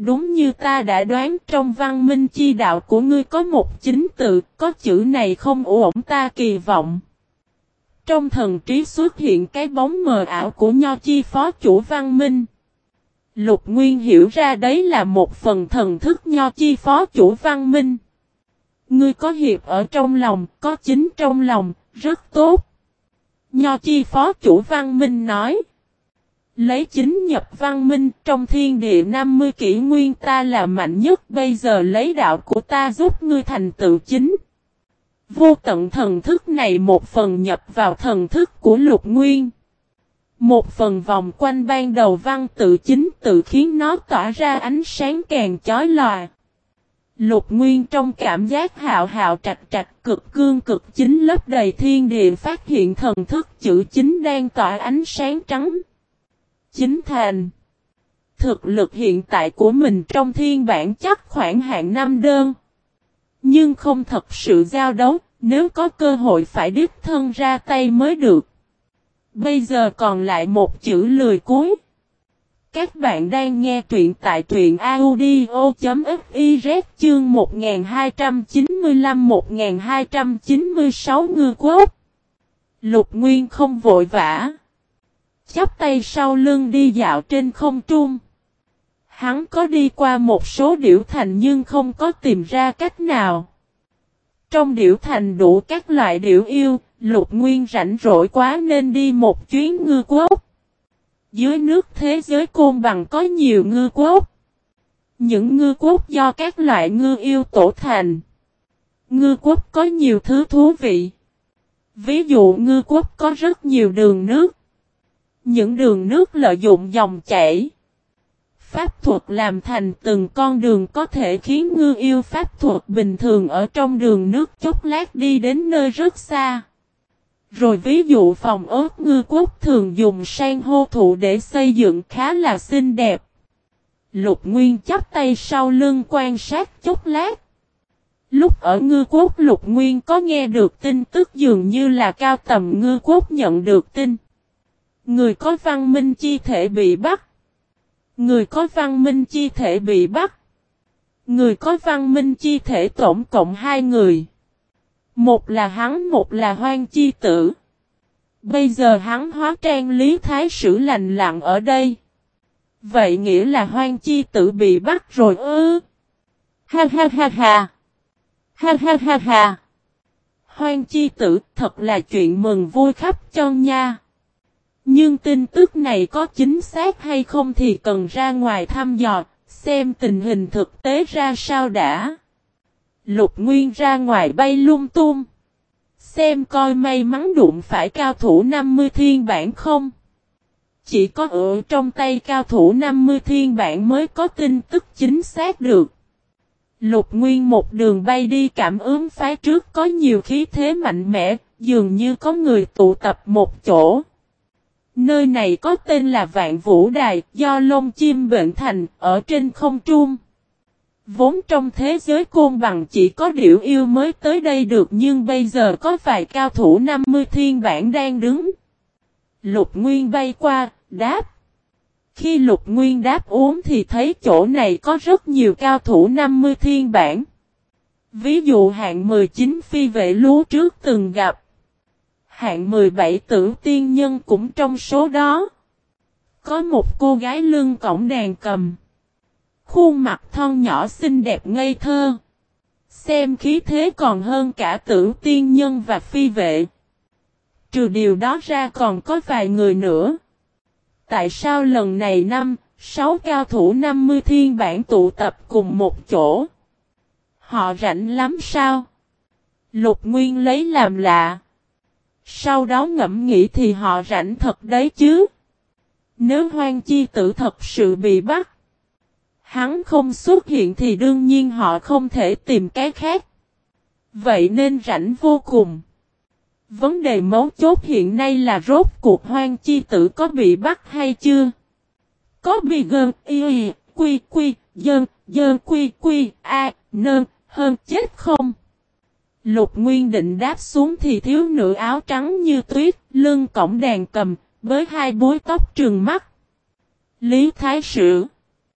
Đúng như ta đã đoán, trong văn minh chi đạo của ngươi có một chính tự, có chữ này không ổn ta kỳ vọng. Trong thần trí xuất hiện cái bóng mờ ảo của Nho Chi phó chủ văn minh. Lục Nguyên hiểu ra đấy là một phần thần thức Nho Chi phó chủ văn minh. Ngươi có hiệp ở trong lòng, có chính trong lòng, rất tốt. Nho Chi phó chủ văn minh nói. Lấy chính nhập văn minh, trong thiên địa 50 kỷ nguyên ta là mạnh nhất, bây giờ lấy đạo của ta giúp ngươi thành tựu chính. Vô tận thần thức này một phần nhập vào thần thức của Lục Nguyên. Một phần vòng quanh ban đầu văn tự chính tự khiến nó tỏa ra ánh sáng càng chói lòa. Lục Nguyên trong cảm giác hạo hạo trạch trạch cực cương cực chính lấp đầy thiên địa phát hiện thần thức chữ chính đang tỏa ánh sáng trắng. Chính thành. Thực lực hiện tại của mình trong thiên bản chắc khoảng hạng 5 đơn. Nhưng không thật sự giao đấu, nếu có cơ hội phải đích thân ra tay mới được. Bây giờ còn lại một chữ lười cuối. Các bạn đang nghe truyện tại truyện audio.fiz chương 1295-1296 Ngư Quốc. Lục Nguyên không vội vã. Chắp tay sau lưng đi dạo trên không trung. Hắn có đi qua một số điểu thành nhưng không có tìm ra cách nào. Trong điểu thành đủ các loại điểu yêu, Lục Nguyên rảnh rỗi quá nên đi một chuyến Ngư Quốc. Dưới nước thế giới côn bằng có nhiều ngư quốc. Những ngư quốc do các loại ngư yêu tổ thành. Ngư quốc có nhiều thứ thú vị. Ví dụ ngư quốc có rất nhiều đường nước. Những đường nước lợi dụng dòng chảy. Pháp thuật làm thành từng con đường có thể khiến ngư yêu pháp thuật bình thường ở trong đường nước chốc lát đi đến nơi rất xa. Rồi ví dụ phòng ốt ngư quốc thường dùng san hô thụ để xây dựng khá là xinh đẹp. Lục Nguyên chắp tay sau lưng quan sát chốc lát. Lúc ở ngư quốc Lục Nguyên có nghe được tin tức dường như là cao tầm ngư quốc nhận được tin. Người có văn minh chi thể bị bắt. Người có văn minh chi thể bị bắt. Người có văn minh chi thể tổng cộng 2 người. Một là hắn, một là Hoang Chi Tử. Bây giờ hắn hóa trang Lý Thái Sử lành lặng ở đây. Vậy nghĩa là Hoang Chi Tử bị bắt rồi ư? Ha ha ha ha. Ha ha ha ha. Hoang Chi Tử thật là chuyện mừng vui khắp chân nha. Nhưng tin tức này có chính xác hay không thì cần ra ngoài thăm dò, xem tình hình thực tế ra sao đã. Lục Nguyên ra ngoài bay lung tung. Xem coi may mắn đụng phải cao thủ 50 thiên bản không. Chỉ có ở trong tay cao thủ 50 thiên bản mới có tin tức chính xác được. Lục Nguyên một đường bay đi cảm ứng phái trước có nhiều khí thế mạnh mẽ, dường như có người tụ tập một chỗ. Nơi này có tên là Vạn Vũ Đài, do lông chim bệnh thành, ở trên không trung. Vốn trong thế giới côn bằng chỉ có điểu yêu mới tới đây được nhưng bây giờ có vài cao thủ 50 thiên bản đang đứng. Lục Nguyên bay qua, đáp. Khi Lục Nguyên đáp uống thì thấy chỗ này có rất nhiều cao thủ 50 thiên bản. Ví dụ hạng 19 phi vệ lú trước từng gặp. Hạng 17 tử tiên nhân cũng trong số đó. Có một cô gái lưng cõng đàn cầm. Khuôn mặt thon nhỏ xinh đẹp ngây thơ. Xem khí thế còn hơn cả tử tiên nhân và phi vệ. Trừ điều đó ra còn có vài người nữa. Tại sao lần này 5-6 cao thủ 50 thiên bản tụ tập cùng một chỗ? Họ rảnh lắm sao? Lục Nguyên lấy làm lạ. Sau đó ngẫm nghĩ thì họ rảnh thật đấy chứ. Nếu Hoang Chi Tử thật sự bị bắt, hắn không xuất hiện thì đương nhiên họ không thể tìm cái khác. Vậy nên rảnh vô cùng. Vấn đề mấu chốt hiện nay là rốt cuộc Hoang Chi Tử có bị bắt hay chưa? Có bị gơn y quy quy dơn dơn quy quy a nơn hơn chết không? Lục Nguyên định đáp xuống thì thiếu nữ áo trắng như tuyết, lưng cõng đàn cầm, với 2 búi tóc trừng mắt. Lý Thái Sử.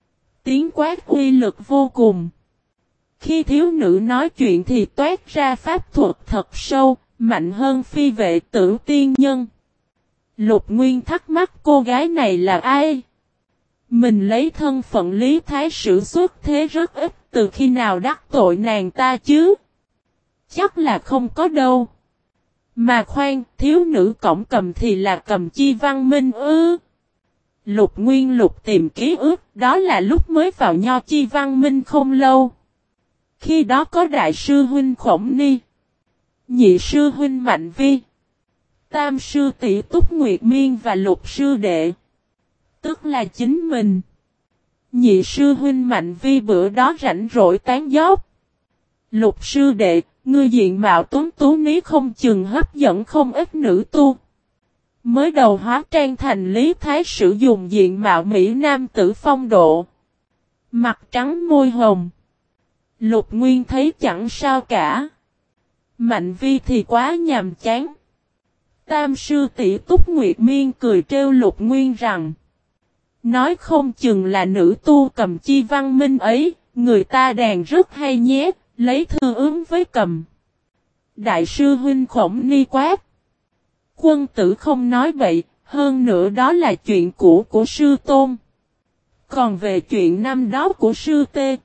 tiếng quát uy lực vô cùng. Khi thiếu nữ nói chuyện thì toát ra pháp thuật thật sâu, mạnh hơn phi vệ tử tiên nhân. Lục Nguyên thắc mắc cô gái này là ai? Mình lấy thân phận Lý Thái Sử xuất thế rất ít, từ khi nào đắc tội nàng ta chứ? Chắc là không có đâu. Mà khoan, thiếu nữ cổng cầm thì là Cầm Chi Văn Minh ư? Lục Nguyên lục tìm ký ức, đó là lúc mới vào Nho Chi Văn Minh không lâu. Khi đó có đại sư huynh Khổng Ni, nhị sư huynh Mạnh Vi, tam sư tỷ Túc Nguyệt Miên và lục sư đệ, tức là chính mình. Nhị sư huynh Mạnh Vi bữa đó rảnh rỗi tán dóc. Lục sư đệ, ngươi diện mạo tuấn tú ní không chừng hấp dẫn không ít nữ tu. Mới đầu hóa trang thành Lý Thái Sử dùng diện mạo Mỹ Nam tử phong độ. Mặt trắng môi hồng. Lục Nguyên thấy chẳng sao cả. Mạnh Vi thì quá nhàm chán. Tam sư tỷ Túc Nguyệt Miên cười trêu Lục Nguyên rằng, nói không chừng là nữ tu Cầm Chi Văn Minh ấy, người ta đàn rất hay nhé, lấy thư ứng với cầm. Đại sư huynh Khổng Ni quát. Quân tử không nói bậy, hơn nữa đó là chuyện cũ của sư tôn. Còn về chuyện năm đó của sư tê.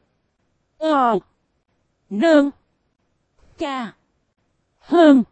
Nơn. Ca. Hơn.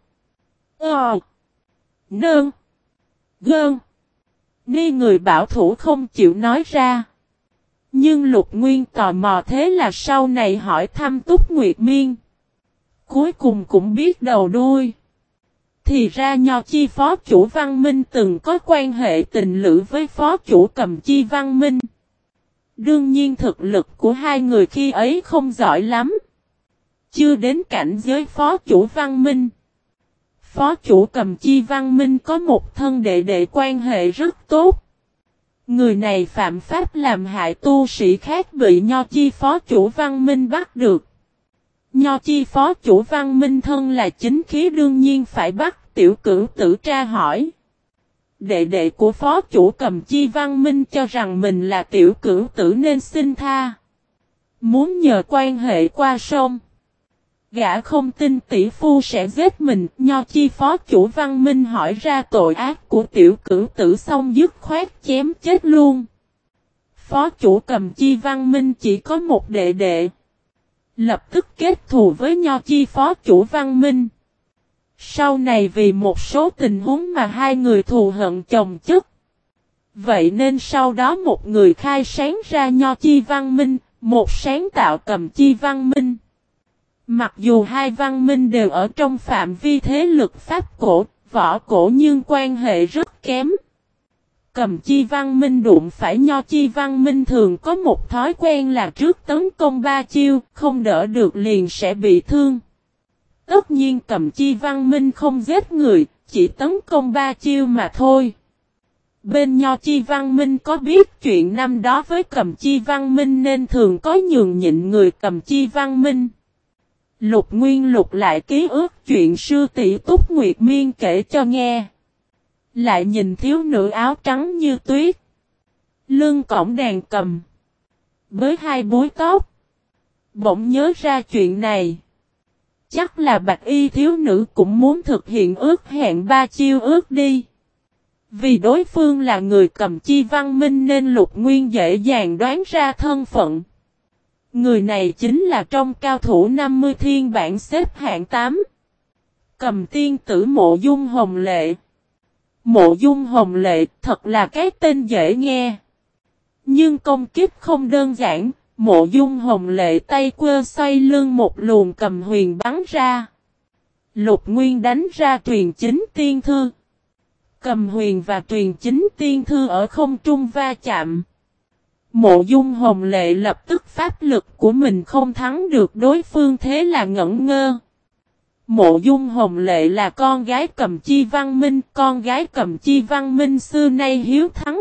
Nơn. Gơn. Ni người bảo thủ không chịu nói ra. Nhưng Lục Nguyên tò mò thế là sau này hỏi thăm Túc Nguyệt Miên. Cuối cùng cũng biết đầu đuôi. Thì ra Nho Chi phó chủ Văn Minh từng có quan hệ tình lữ với phó chủ Cầm Chi Văn Minh. Đương nhiên thực lực của hai người khi ấy không giỏi lắm. Chưa đến cảnh giới phó chủ Văn Minh. Phó chủ Cầm Chi Văn Minh có một thân đệ đệ quan hệ rất tốt. Người này phạm pháp làm hại tu sĩ khác bị Nho Chi phó chủ Văn Minh bắt được. Nho Chi phó chủ Văn Minh thân là chính khí đương nhiên phải bắt tiểu cửu tử tra hỏi. Đệ đệ của phó chủ Cầm Chi Văn Minh cho rằng mình là tiểu cửu tử nên xin tha. Muốn nhờ quan hệ qua sông. Gã không tin tỷ phu sẽ giết mình, Nho Chi phó chủ Văn Minh hỏi ra tội ác của tiểu cửu tử xong dứt khoát chém chết luôn. Phó chủ Cầm Chi Văn Minh chỉ có một đệ đệ. Lập tức kết thù với Nho Chi phó chủ Văn Minh. Sau này vì một số tình huống mà hai người thù hận chồng chất. Vậy nên sau đó một người khai sáng ra Nho Chi Văn Minh, một sáng tạo Cầm Chi Văn Minh. Mặc dù hai văn minh đều ở trong phạm vi thế lực pháp cổ, võ cổ nhưng quan hệ rất kém. Cầm Chi Văn Minh đụng phải Nho Chi Văn Minh thường có một thói quen là trước tấn công ba chiêu, không đỡ được liền sẽ bị thương. Tất nhiên Cầm Chi Văn Minh không giết người, chỉ tấn công ba chiêu mà thôi. Bên Nho Chi Văn Minh có biết chuyện năm đó với Cầm Chi Văn Minh nên thường có nhường nhịn người Cầm Chi Văn Minh. Lục Nguyên lục lại ký ức chuyện sư tỷ Túc Nguyệt Miên kể cho nghe. Lại nhìn thiếu nữ áo trắng như tuyết. Lưng cõng đàn cầm. Với hai búi tóc. Bỗng nhớ ra chuyện này. Chắc là bạch y thiếu nữ cũng muốn thực hiện ước hẹn ba chiêu ước đi. Vì đối phương là người Cầm Chi Văn Minh nên Lục Nguyên dễ dàng đoán ra thân phận. Người này chính là trong cao thủ 50 thiên bản xếp hạng 8. Cầm tiên tử Mộ Dung Hồng Lệ. Mộ Dung Hồng Lệ thật là cái tên dễ nghe. Nhưng công kiếp không đơn giản, Mộ Dung Hồng Lệ tay quơ xoay lưng một luồng cầm huyền bắn ra. Lục Nguyên đánh ra truyền chính tiên thư. Cầm huyền và truyền chính tiên thư ở không trung va chạm. Mộ Dung Hồng Lệ lập tức pháp lực của mình không thắng được đối phương thế là ngẩn ngơ. Mộ Dung Hồng Lệ là con gái Cầm Chi Văn Minh, con gái Cầm Chi Văn Minh xưa nay hiếu thắng.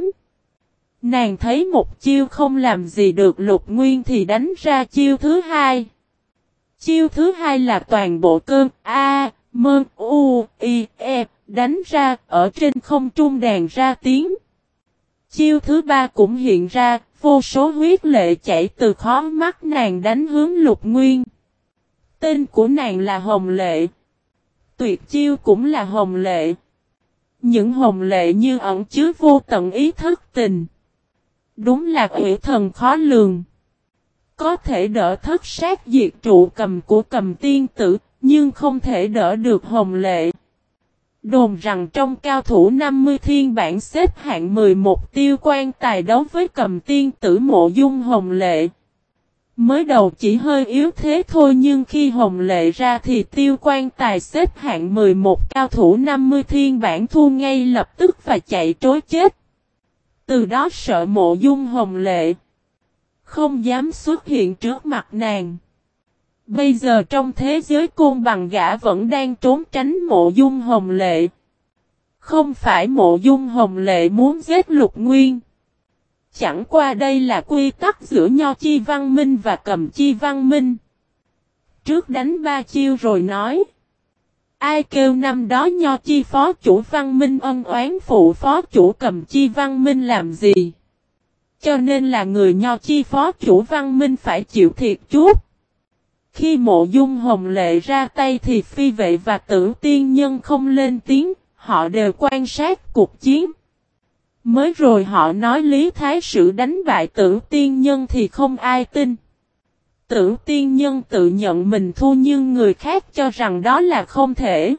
Nàng thấy một chiêu không làm gì được Lục Nguyên thì đánh ra chiêu thứ hai. Chiêu thứ hai là toàn bộ cơn A, Mơn, U, I, E, đánh ra ở trên không trung đàn ra tiếng. Chiêu thứ ba cũng hiện ra, vô số huyết lệ chảy từ khóe mắt nàng đánh hướng Lục Nguyên. Tên của nàng là Hồng Lệ. Tuyệt chiêu cũng là Hồng Lệ. Những hồng lệ như ẩn chứa vô tận ý thức tình. Đúng là quỷ thần khó lường. Có thể đỡ thất sát diệt trụ cầm của Cầm tiên tử, nhưng không thể đỡ được Hồng Lệ. Đồn rằng trong cao thủ 50 thiên bản xếp hạng 11 tiêu quan tài đấu với Cầm tiên tử Mộ Dung Hồng Lệ. Mới đầu chỉ hơi yếu thế thôi, nhưng khi Hồng Lệ ra thì tiêu quan tài xếp hạng 11 cao thủ 50 thiên bản thua ngay lập tức và chạy trối chết. Từ đó sợ Mộ Dung Hồng Lệ, không dám xuất hiện trước mặt nàng. Bây giờ trong thế giới côn bằng gã vẫn đang trốn tránh Mộ Dung Hồng Lệ. Không phải Mộ Dung Hồng Lệ muốn giết Lục Nguyên. Chẳng qua đây là quy tắc giữa Nho Chi Văn Minh và Cầm Chi Văn Minh. Trước đánh 3 chiêu rồi nói. Ai kêu năm đó Nho Chi phó chủ Văn Minh ân oán phụ phó chủ Cầm Chi Văn Minh làm gì? Cho nên là người Nho Chi phó chủ Văn Minh phải chịu thiệt chút. Khi Mộ Dung Hồng Lệ ra tay thì Phi Vệ và Tử Tiên Nhân không lên tiếng, họ đều quan sát cuộc chiến. Mới rồi họ nói Lý Thái Sử đánh bại Tử Tiên Nhân thì không ai tin. Tử Tiên Nhân tự nhận mình thua nhưng người khác cho rằng đó là không thể.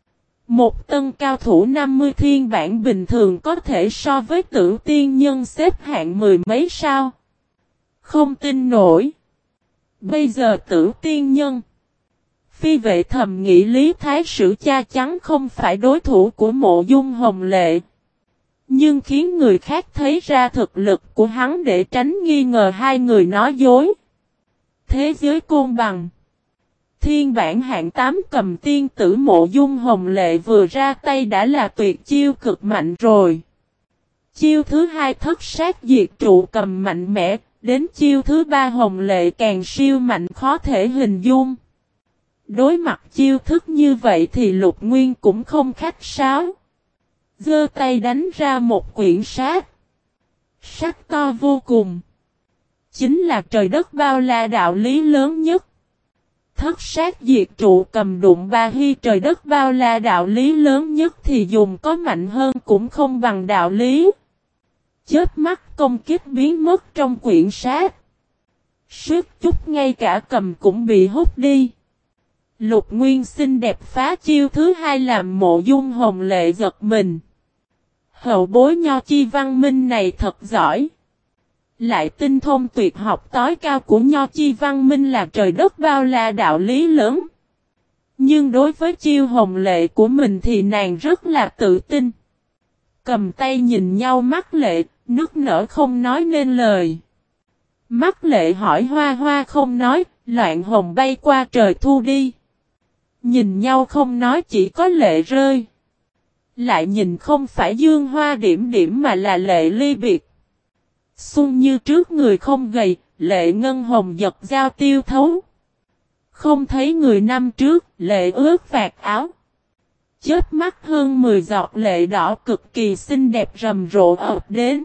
Một tân cao thủ 50 thiên bản bình thường có thể so với Tử Tiên Nhân xếp hạng 10 mấy sao? Không tin nổi. Bây giờ Tử Tiên Nhân, Phi Vệ thầm nghĩ Lý Thái Sử cha chắn không phải đối thủ của Mộ Dung Hồng Lệ. Nhưng khiến người khác thấy ra thực lực của hắn để tránh nghi ngờ hai người nói dối. Thế giới côn bằng, thiên bản hạng 8 Cầm tiên tử Mộ Dung Hồng Lệ vừa ra tay đã là tuyệt chiêu cực mạnh rồi. Chiêu thứ hai thất sát diệt trụ cầm mạnh mẽ, đến chiêu thứ ba Hồng Lệ càng siêu mạnh khó thể hình dung. Đối mặt chiêu thức như vậy thì Lục Nguyên cũng không khách sáo. Giơ tay đánh ra một quyển sách. Sách to vô cùng. Chính là trời đất bao la đạo lý lớn nhất. Thất sát diệt trụ cầm đụng ba hy trời đất bao la đạo lý lớn nhất thì dùng có mạnh hơn cũng không bằng đạo lý. Chớp mắt công kích biến mất trong quyển sách. Suýt chút ngay cả cầm cũng bị hút đi. Lục Nguyên xinh đẹp phá chiêu thứ hai làm Mộ Dung Hồng Lệ giật mình. Hậu bối Nho Chi Văn Minh này thật giỏi. Lại tinh thông tuyệt học tối cao của Nho Chi Văn Minh là trời đất bao la đạo lý lớn. Nhưng đối với chiêu Hồng Lệ của mình thì nàng rất là tự tin. Cầm tay nhìn nhau mắt lệ, nức nở không nói nên lời. Mắt lệ hỏi Hoa Hoa không nói, loạn hồng bay qua trời thu đi. Nhìn nhau không nói chỉ có lệ rơi. Lại nhìn không phải dương hoa điểm điểm mà là lệ ly biệt. Xuân như trước người không gầy, lệ ngân hồng giật dao tiêu thấu. Không thấy người năm trước, lệ ướt vạt áo. Chớp mắt hơn 10 giọt lệ đỏ cực kỳ xinh đẹp rầm rộ ập đến.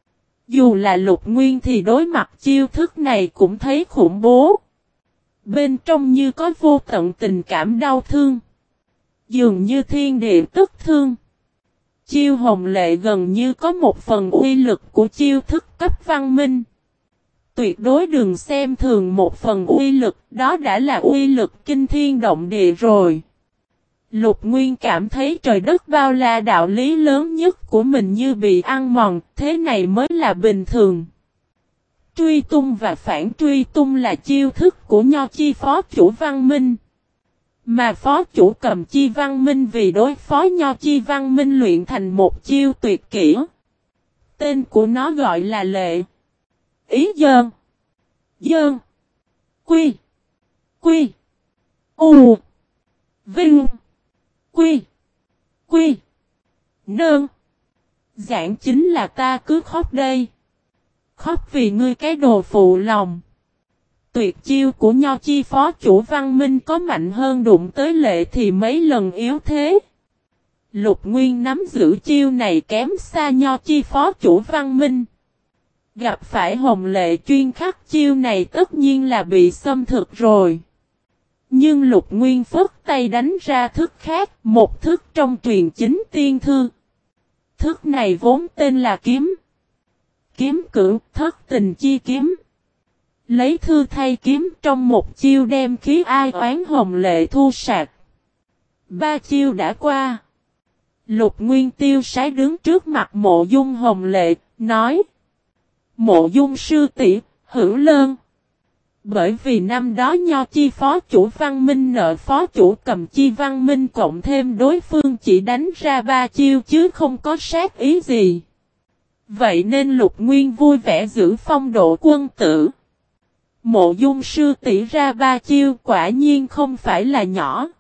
Dù là Lục Nguyên thì đối mặt chiêu thức này cũng thấy khủng bố. Bên trong như có vô tận tình cảm đau thương. Dường như thiên địa tức thương. Chiêu Hồng Lệ gần như có một phần uy lực của chiêu thức cấp văn minh. Tuyệt đối đừng xem thường một phần uy lực, đó đã là uy lực kinh thiên động địa rồi. Lục Nguyên cảm thấy trời đất bao la đạo lý lớn nhất của mình như bị ăn mòn, thế này mới là bình thường. Truy tung và phản truy tung là chiêu thức của Nho Chi phó chủ Văn Minh. Mà phó chủ Cầm Chi Văn Minh vì đối phó Nho Chi Văn Minh luyện thành một chiêu tuyệt kỹ. Tên của nó gọi là lệ. Ý dơn. Dơn. Quy. Quy. U. Vinh. Quy. Quy. Nơn. Giảng chính là ta cứ khóc đây. Khóc vì ngươi cái đồ phụ lòng. Tuyệt chiêu của Nho Chi phó chủ Văn Minh có mạnh hơn đụng tới lệ thì mấy lần yếu thế. Lục Nguyên nắm giữ chiêu này kém xa Nho Chi phó chủ Văn Minh. Gặp phải Hồng Lệ chuyên khắc chiêu này tất nhiên là bị xâm thực rồi. Nhưng Lục Nguyên phất tay đánh ra thức khác, một thức trong truyền chính tiên thư. Thức này vốn tên là kiếm. Kiếm cửu thất tình chi kiếm. Lấy thư thay kiếm trong một chiêu đem khí ai oán Hồng Lệ thu sạch. 3 chiêu đã qua. Lục Nguyên tiêu sái đứng trước mặt Mộ Dung Hồng Lệ, nói. Mộ Dung sư tỷ, hữu lơn. Bởi vì năm đó Nho Chi phó chủ Văn Minh nợ phó chủ Cầm Chi Văn Minh cộng thêm đối phương chỉ đánh ra 3 chiêu chứ không có sát ý gì. Vậy nên Lục Nguyên vui vẻ giữ phong độ quân tử. Mộ Dung sư tỷ ra 3 chiêu quả nhiên không phải là nhỏ.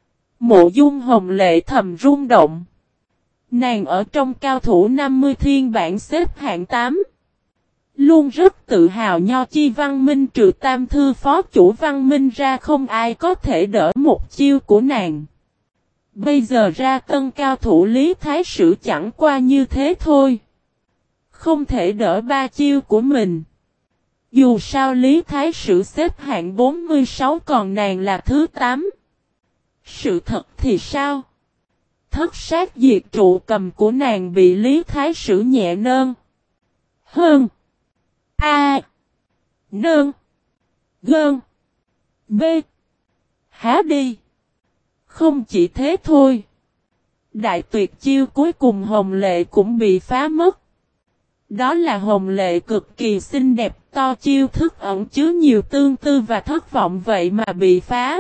Mộ Dung Hồng Lệ thầm rung động. Nàng ở trong cao thủ 50 thiên bản xếp hạng 8. Luôn rất tự hào Nho Chi Văn Minh trừ tam thư phó chủ Văn Minh ra không ai có thể đỡ một chiêu của nàng. Bây giờ ra tân cao thủ Lý Thái Sử chẳng qua như thế thôi. Không thể đỡ 3 chiêu của mình. Dù sao Lý Thái Sử xếp hạng 46 còn nàng là thứ 8. Sự thật thì sao? Thất sát diệt trụ cầm của nàng bị Lý Thái Sử nhẹ nơn. Hơn. A. Nơn. Gơn. B. Há đi. Không chỉ thế thôi. Đại tuyệt chiêu cuối cùng Hồng Lệ cũng bị phá mất. Đó là Hồng Lệ cực kỳ xinh đẹp to chiêu thức ẩn chứa nhiều tương tư và thất vọng vậy mà bị phá.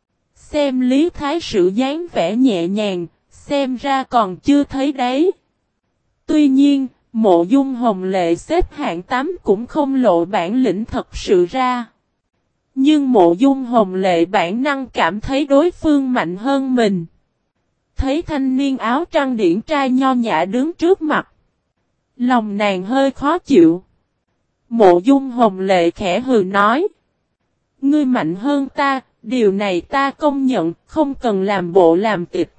Xem Lý Thái Sử dáng vẻ nhẹ nhàng, xem ra còn chưa thấy đấy. Tuy nhiên, Mộ Dung Hồng Lệ xếp hạng 8 cũng không lộ bản lĩnh thật sự ra. Nhưng Mộ Dung Hồng Lệ bản năng cảm thấy đối phương mạnh hơn mình. Thấy thanh niên áo trăng điển trai nho nhã đứng trước mặt. Lòng nàng hơi khó chịu. Mộ Dung Hồng Lệ khẽ hừ nói. Ngươi mạnh hơn ta, điều này ta công nhận, không cần làm bộ làm tịch.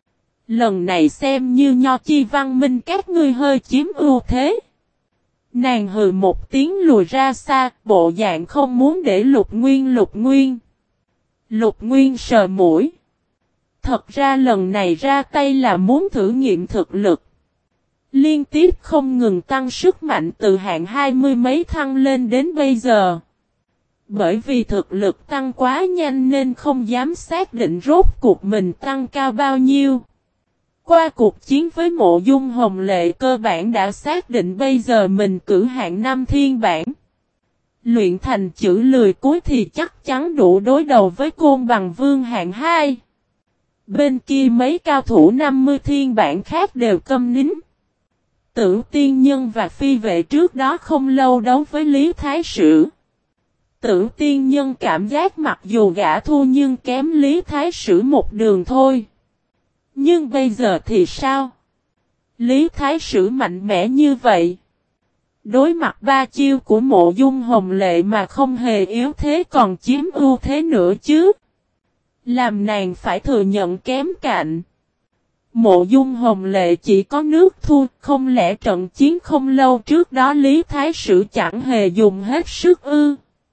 Lần này xem như Nho Chi Văn Minh các ngươi hơi chiếm ưu thế. Nàng hừ một tiếng lùi ra xa, bộ dạng không muốn để Lục Nguyên. Lục Nguyên sờ mũi. Thật ra lần này ra tay là muốn thử nghiệm thực lực. Liên tiếp không ngừng tăng sức mạnh từ hạng 20 mấy thăng lên đến bây giờ. Bởi vì thực lực tăng quá nhanh nên không dám xác định rốt cuộc mình tăng cao bao nhiêu. Qua cuộc chiến với Mộ Dung Hồng Lệ cơ bản đã xác định bây giờ mình cử hạng 5 thiên bản. Luyện thành chữ lười cuối thì chắc chắn đủ đối đầu với Côn Bằng Vương hạng 2. Bên kia mấy cao thủ 50 thiên bản khác đều câm nín. Tử Tiên Nhân và Phi Vệ trước đó không lâu đấu với Lý Thái Sử. Tử Tiên Nhân cảm giác mặc dù gã thua nhưng kém Lý Thái Sử một đường thôi. Nhưng bây giờ thì sao? Lý Thái Sử mạnh mẽ như vậy. Đối mặt 3 chiêu của Mộ Dung Hồng Lệ mà không hề yếu thế còn chiếm ưu thế nữa chứ. Làm nàng phải thừa nhận kém cạnh. Mộ Dung Hồng Lệ chỉ có nước thua, không lẽ trận chiến không lâu trước đó Lý Thái Sử chẳng hề dùng hết sức ư?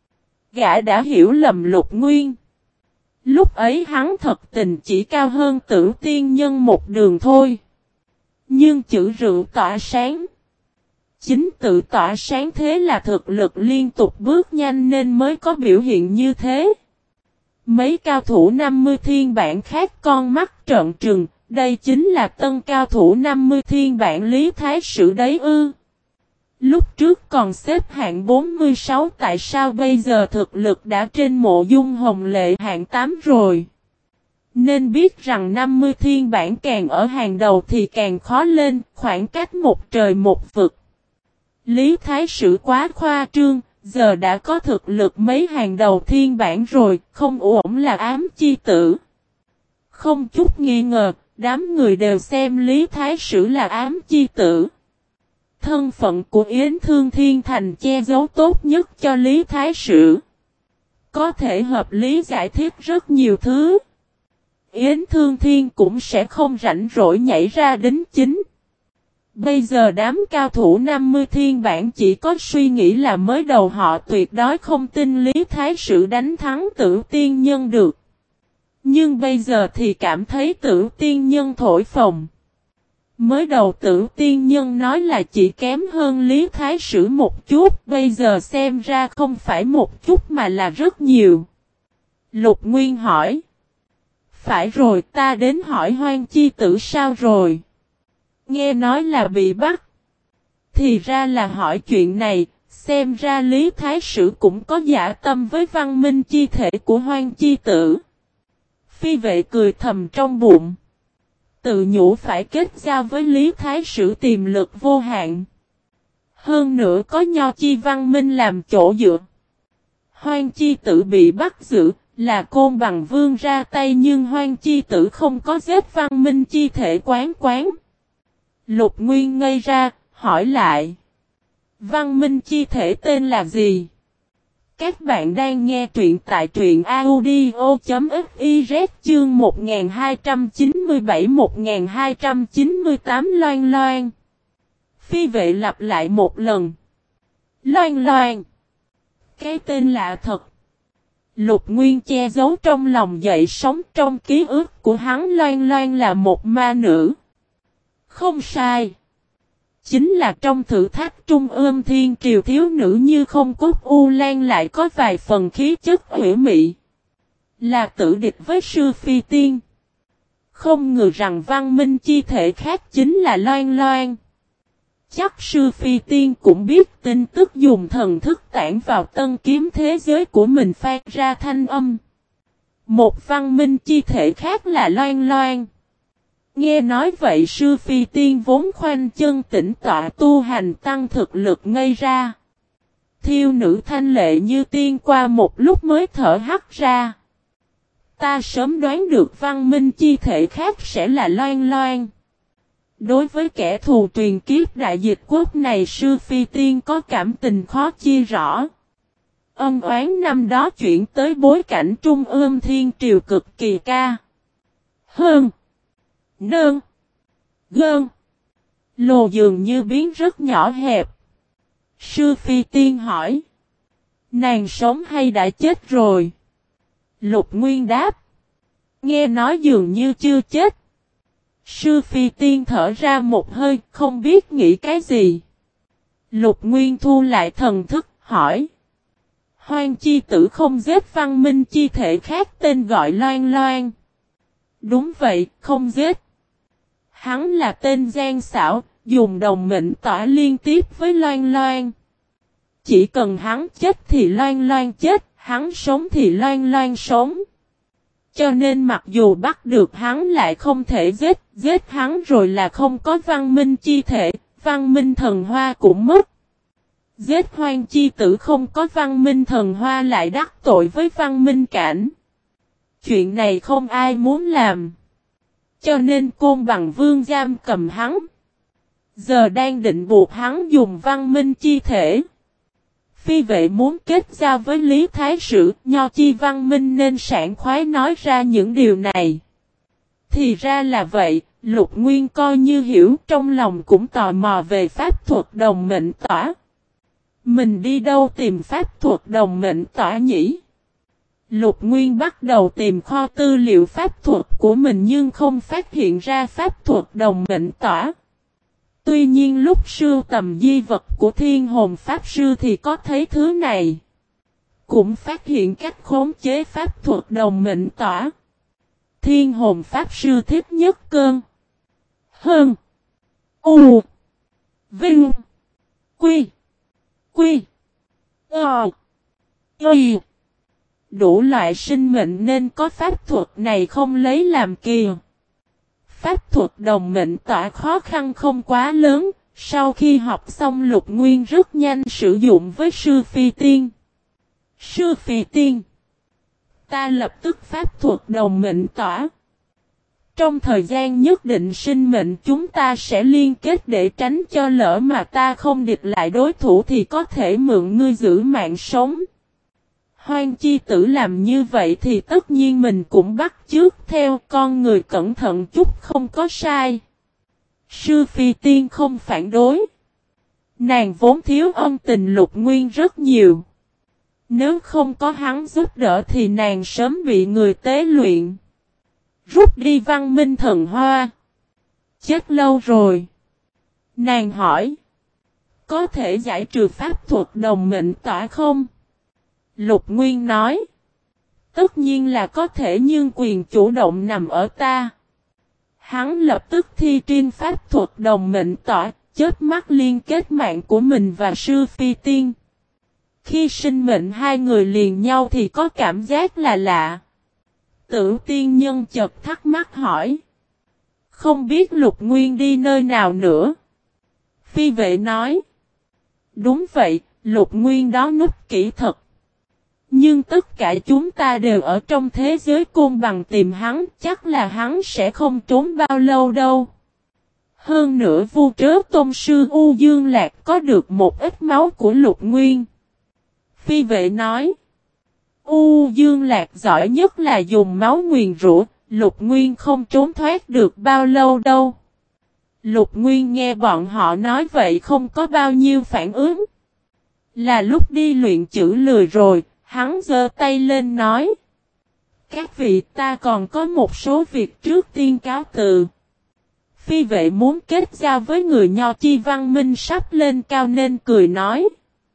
Gã đã hiểu lầm Lục Nguyên. Lúc ấy hắn thật tình chỉ cao hơn Tử Tiên Nhân một đường thôi. Nhưng chữ rượu tỏa sáng. Chính tự tỏa sáng thế là thực lực liên tục bước nhanh nên mới có biểu hiện như thế. Mấy cao thủ 50 thiên bản khác con mắt trợn trừng, đây chính là tân cao thủ 50 thiên bản Lý Thái Sử đấy ư. Lúc trước còn xếp hạng 46 tại sao bây giờ thực lực đã trên Mộ Dung Hồng Lệ hạng 8 rồi. Nên biết rằng 50 thiên bản càng ở hàng đầu thì càng khó lên, khoảng cách một trời một vực. Lý Thái Sử quá khoa trương, giờ đã có thực lực mấy hàng đầu thiên bản rồi, không ổn là ám chi tử. Không chút nghi ngờ, đám người đều xem Lý Thái Sử là ám chi tử. Thân phận của Yến Thương Thiên thành che giấu tốt nhất cho Lý Thái Sử. Có thể hợp lý giải thích rất nhiều thứ. Yến Thương Thiên cũng sẽ không rảnh rỗi nhảy ra đính chính. Bây giờ đám cao thủ 50 thiên bản chỉ có suy nghĩ là mới đầu họ tuyệt đối không tin Lý Thái Sử đánh thắng Tử Tiên Nhân được. Nhưng bây giờ thì cảm thấy Tử Tiên Nhân thổi phồng. Mới đầu Tử Tiên Nhân nói là chỉ kém hơn Lý Thái Sử một chút, bây giờ xem ra không phải một chút mà là rất nhiều. Lục Nguyên hỏi. Phải rồi, ta đến hỏi Hoang Chi Tử sao rồi? Nghe nói là bị bắt. Thì ra là hỏi chuyện này, xem ra Lý Thái Sử cũng có dạ tâm với văn minh chi thể của Hoang Chi Tử. Phi vệ cười thầm trong bụng. Tự nhủ phải kết giao với Lý Thái Sử tiềm lực vô hạn. Hơn nữa có Nho Chi Văn Minh làm chỗ dựa. Hoang Chi Tử bị bắt giữ, là Côn Bằng Vương ra tay nhưng Hoang Chi Tử không có giết văn minh chi thể quán. Lục Nguyên ngây ra, hỏi lại. Văn minh chi thể tên là gì? Các bạn đang nghe truyện tại truyện audio.fiz chương 1297-1298 loan loan. Phi vệ lặp lại một lần. Loan loan. Cái tên lạ thật. Lục Nguyên che giấu trong lòng dậy sóng trong ký ức của hắn loan loan là một ma nữ. Không sai. Chính là trong thử thách Trung ương Thiên Triều thiếu nữ như không cốt U Lan lại có vài phần khí chất ủy mị. Là tử địch với sư phi tiên. Không ngờ rằng văn minh chi thể khác chính là loan loan. Chắc sư phi tiên cũng biết tin tức dùng thần thức tản vào tân kiếm thế giới của mình phát ra thanh âm. Một văn minh chi thể khác là loan loan. Nghe nói vậy sư phi tiên vốn khoanh chân tĩnh tọa tu hành tăng thực lực ngây ra. Thiêu nữ thanh lệ như tiên qua một lúc mới thở hắt ra. Ta sớm đoán được văn minh chi thể khác sẽ là loan loan. Đối với kẻ thù truyền kiếp đại dịch quốc này sư phi tiên có cảm tình khó chia rõ. Ân oán năm đó chuyển tới bối cảnh Trung ương Thiên Triều cực kỳ ca. Hơn. Nơn. Gơn. Lồ dường như biến rất nhỏ hẹp. Sư phi tiên hỏi. Nàng sống hay đã chết rồi? Lục Nguyên đáp. Nghe nói dường như chưa chết. Sư phi tiên thở ra một hơi không biết nghĩ cái gì. Lục Nguyên thu lại thần thức hỏi. Hoang Chi Tử không giết văn minh chi thể khác tên gọi loan loan. Đúng vậy, không giết. Hắn là tên gian xảo, dùng đồng mệnh tỏa liên tiếp với loan loan. Chỉ cần hắn chết thì loan loan chết, hắn sống thì loan loan sống. Cho nên mặc dù bắt được hắn lại không thể giết hắn rồi là không có văn minh chi thể, văn minh thần hoa cũng mất. Giết Hoang Chi Tử không có văn minh thần hoa lại đắc tội với văn minh cảnh. Chuyện này không ai muốn làm. Cho nên Côn Bằng Vương giam cầm hắn. Giờ đang định buộc hắn dùng văn minh chi thể. Phi vệ muốn kết giao với Lý Thái Sử, Nho Chi văn minh nên sảng khoái nói ra những điều này. Thì ra là vậy, Lục Nguyên coi như hiểu trong lòng cũng tò mò về pháp thuật đồng mệnh tỏa. Mình đi đâu tìm pháp thuật đồng mệnh tỏa nhỉ? Lục Nguyên bắt đầu tìm kho tư liệu pháp thuật của mình nhưng không phát hiện ra pháp thuật đồng mệnh tỏa. Tuy nhiên lúc sưu tầm di vật của Thiên Hồn Pháp Sư thì có thấy thứ này. Cũng phát hiện cách khống chế pháp thuật đồng mệnh tỏa. Thiên Hồn Pháp Sư thích nhất cơn. Hơn. U. Vinh. Quy. Quy. Y. Đủ loại sinh mệnh nên có pháp thuật này không lấy làm kỳ. Pháp thuật đồng mệnh tỏa khó khăn không quá lớn, sau khi học xong Lục Nguyên rất nhanh sử dụng với sư phi tiên. Sư phi tiên. Ta lập tức pháp thuật đồng mệnh tỏa. Trong thời gian nhất định sinh mệnh chúng ta sẽ liên kết để tránh cho lỡ mà ta không địch lại đối thủ thì có thể mượn ngươi giữ mạng sống. Hoang Chi Tử làm như vậy thì tất nhiên mình cũng bắt chước theo con người cẩn thận chút không có sai. Sư Phi Tiên không phản đối. Nàng vốn thiếu ân tình Lục Nguyên rất nhiều. Nếu không có hắn giúp đỡ thì nàng sớm bị người tế luyện. Rút đi văn minh thần hoa. Chết lâu rồi. Nàng hỏi. Có thể giải trừ pháp thuật đồng mệnh tỏa không? Lục Nguyên nói. Tất nhiên là có thể nhưng quyền chủ động nằm ở ta. Hắn lập tức thi triển pháp thuật đồng mệnh tỏa, chớp mắt liên kết mạng của mình và Sư Phi Tiên. Khi sinh mệnh hai người liền nhau thì có cảm giác là lạ. Tử tiên nhân chợt thắc mắc hỏi. Không biết Lục Nguyên đi nơi nào nữa? Phi vệ nói. Đúng vậy, Lục Nguyên đó núp kỹ thật. Nhưng tất cả chúng ta đều ở trong thế giới côn bằng tìm hắn, chắc là hắn sẽ không trốn bao lâu đâu. Hơn nữa Vu Trớ Tôn Sư U Dương Lạc có được một ít máu của Lục Nguyên. Phi vệ nói. U Dương Lạc giỏi nhất là dùng máu nguyền rủa, Lục Nguyên không trốn thoát được bao lâu đâu. Lục Nguyên nghe bọn họ nói vậy không có bao nhiêu phản ứng. Là lúc đi luyện chữ lười rồi, hắn giơ tay lên nói. Các vị ta còn có một số việc trước tiên cáo từ. Phi vệ muốn kết giao với người Nho Chi văn minh sắp lên cao nên cười nói.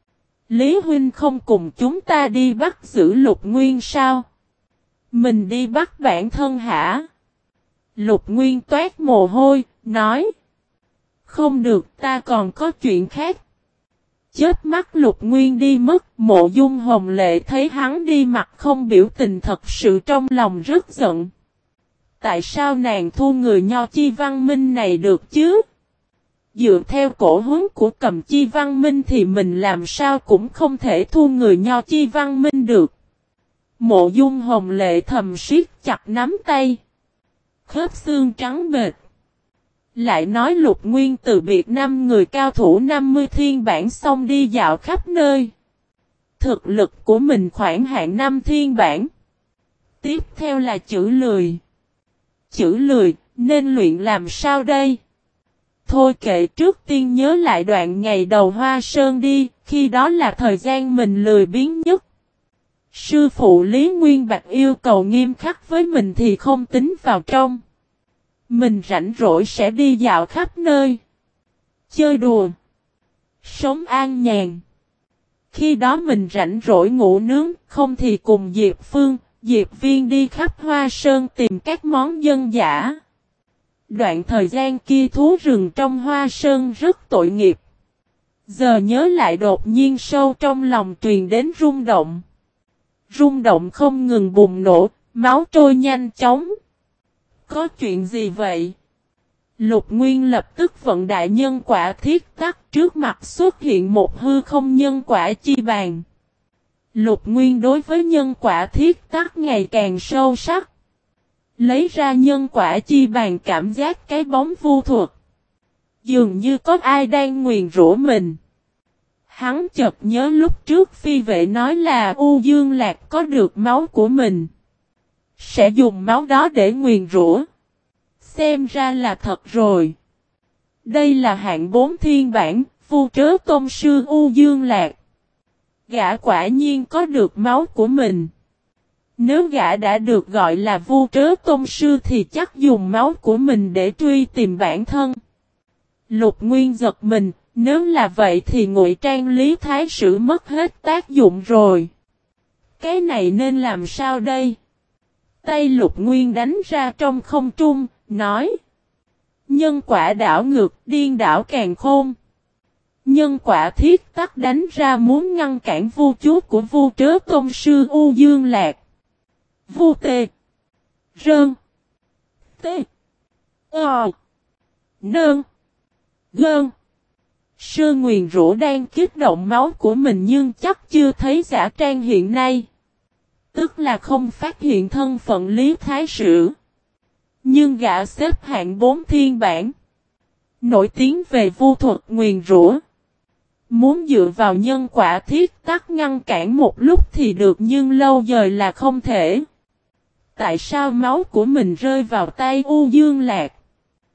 Lý Huynh không cùng chúng ta đi bắt giữ Lục Nguyên sao? Mình đi bắt bản thân hả? Lục Nguyên toát mồ hôi, nói. Không được, ta còn có chuyện khác. Chết mắt Lục Nguyên đi mất, Mộ Dung Hồng Lệ thấy hắn đi mặt không biểu tình thật sự trong lòng rất giận. Tại sao nàng thu người Nho Chi văn minh này được chứ? Dựa theo cổ hướng của Cầm Chi văn minh thì mình làm sao cũng không thể thu người Nho Chi văn minh được. Mộ Dung Hồng Lệ thầm siết chặt nắm tay. Khớp xương trắng bệch. Lại nói Lục Nguyên từ biệt 5 người cao thủ 50 thiên bản xong đi dạo khắp nơi. Thực lực của mình khoảng hạng 5 thiên bản. Tiếp theo là chữ lười. Chữ lười, nên luyện làm sao đây? Thôi kệ, trước tiên nhớ lại đoạn ngày đầu Hoa Sơn đi, khi đó là thời gian mình lười biếng nhất. Sư phụ Lý Nguyên Bạch yêu cầu nghiêm khắc với mình thì không tính vào trong. Mình rảnh rỗi sẽ đi dạo khắp nơi. Chơi đùa. Sống an nhàn. Khi đó mình rảnh rỗi ngủ nướng, không thì cùng Diệp Phương, Diệp Viên đi khắp Hoa Sơn tìm các món dân dã. Đoạn thời gian kia thú rừng trong Hoa Sơn rất tội nghiệp. Giờ nhớ lại đột nhiên sâu trong lòng truyền đến rung động. Rung động không ngừng bùng nổ, máu trôi nhanh chóng. Có chuyện gì vậy? Lục Nguyên lập tức vận đại nhân quả thiết tắc, trước mặt xuất hiện một hư không nhân quả chi bàn. Lục Nguyên đối với nhân quả thiết tắc ngày càng sâu sắc. Lấy ra nhân quả chi bàn cảm giác cái bóng vu thuật. Dường như có ai đang nguyền rủa mình. Hắn chợt nhớ lúc trước Phi vệ nói là U Dương Lạc có được máu của mình. Sẽ dùng máu đó để nguyền rủa. Xem ra là thật rồi. Đây là hạng 4 thiên bản, Vu Trớ Tôn Sư U Dương Lạc. Gã quả nhiên có được máu của mình. Nếu gã đã được gọi là Vu Trớ Tôn Sư thì chắc dùng máu của mình để truy tìm bản thân. Lục Nguyên giật mình, nếu là vậy thì ngụy trang Lý Thái Sử mất hết tác dụng rồi. Cái này nên làm sao đây? Tay Lục Nguyên đánh ra trong không trung, nói. Nhân quả đảo ngược, điên đảo càn khôn. Nhân quả thiết tắc đánh ra muốn ngăn cản vu chú của Vu Trớ Tôn Sư U Dương Lạc. Vu tê. Rơn. Tê. Ờ. Nơn. Gơn. Sư nguyền rủa đang kích động máu của mình nhưng chắc chưa thấy giả trang hiện nay. Tức là không phát hiện thân phận Lý Thái Sử. Nhưng gã xếp hạng 4 thiên bản. Nổi tiếng về vu thuật nguyền rủa. Muốn dựa vào nhân quả thiết tắc ngăn cản một lúc thì được nhưng lâu dời là không thể. Tại sao máu của mình rơi vào tay U Dương Lạc?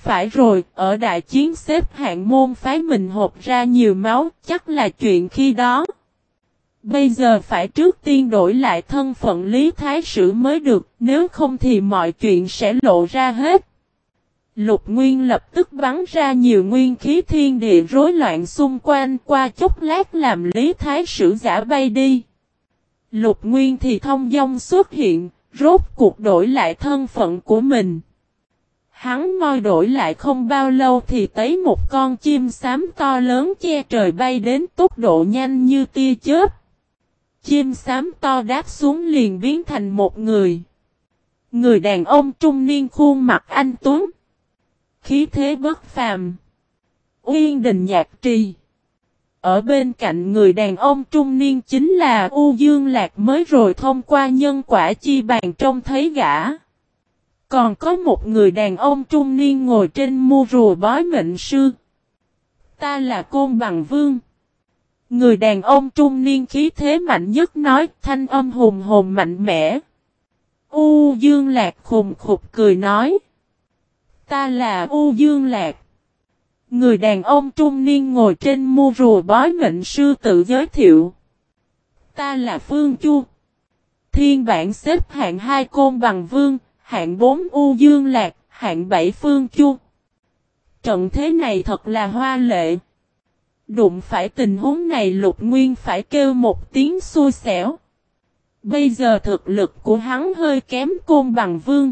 Phải rồi, ở đại chiến xếp hạng môn phái mình hộp ra nhiều máu, chắc là chuyện khi đó. Bây giờ phải trước tiên đổi lại thân phận Lý Thái Sử mới được, nếu không thì mọi chuyện sẽ lộ ra hết. Lục Nguyên lập tức bắn ra nhiều nguyên khí thiên địa rối loạn xung quanh, qua chốc lát làm Lý Thái Sử giả bay đi. Lục Nguyên thì thông dong xuất hiện, rốt cuộc đổi lại thân phận của mình. Hắn moi đổi lại không bao lâu thì thấy một con chim xám to lớn che trời bay đến, tốc độ nhanh như tia chớp. Chim xám to đáp xuống liền biến thành một người. Người đàn ông trung niên khuôn mặt anh tuấn, khí thế bất phàm, uyên đình nhạc trì. Ở bên cạnh người đàn ông trung niên chính là U Dương Lạc mới rồi thông qua nhân quả chi bàn trông thấy gã. Còn có một người đàn ông trung niên ngồi trên mu rùa bói mệnh sư. Ta là Côn Bằng Vương. Người đàn ông trung niên khí thế mạnh nhất nói, thanh âm hùng hồn mạnh mẽ. U Dương Lạc khùng khục cười nói. Ta là U Dương Lạc. Người đàn ông trung niên ngồi trên mu rùa bói mệnh sư tự giới thiệu. Ta là Phương Chu. Thiên bản xếp hạng 2 Côn Bằng Vương, hạng 4 U Dương Lạc, hạng 7 Phương Chu. Trận thế này thật là hoa lệ. Đụng phải tình huống này Lục Nguyên phải kêu một tiếng xui xẻo. Bây giờ thực lực của hắn hơi kém Côn Bằng Vương.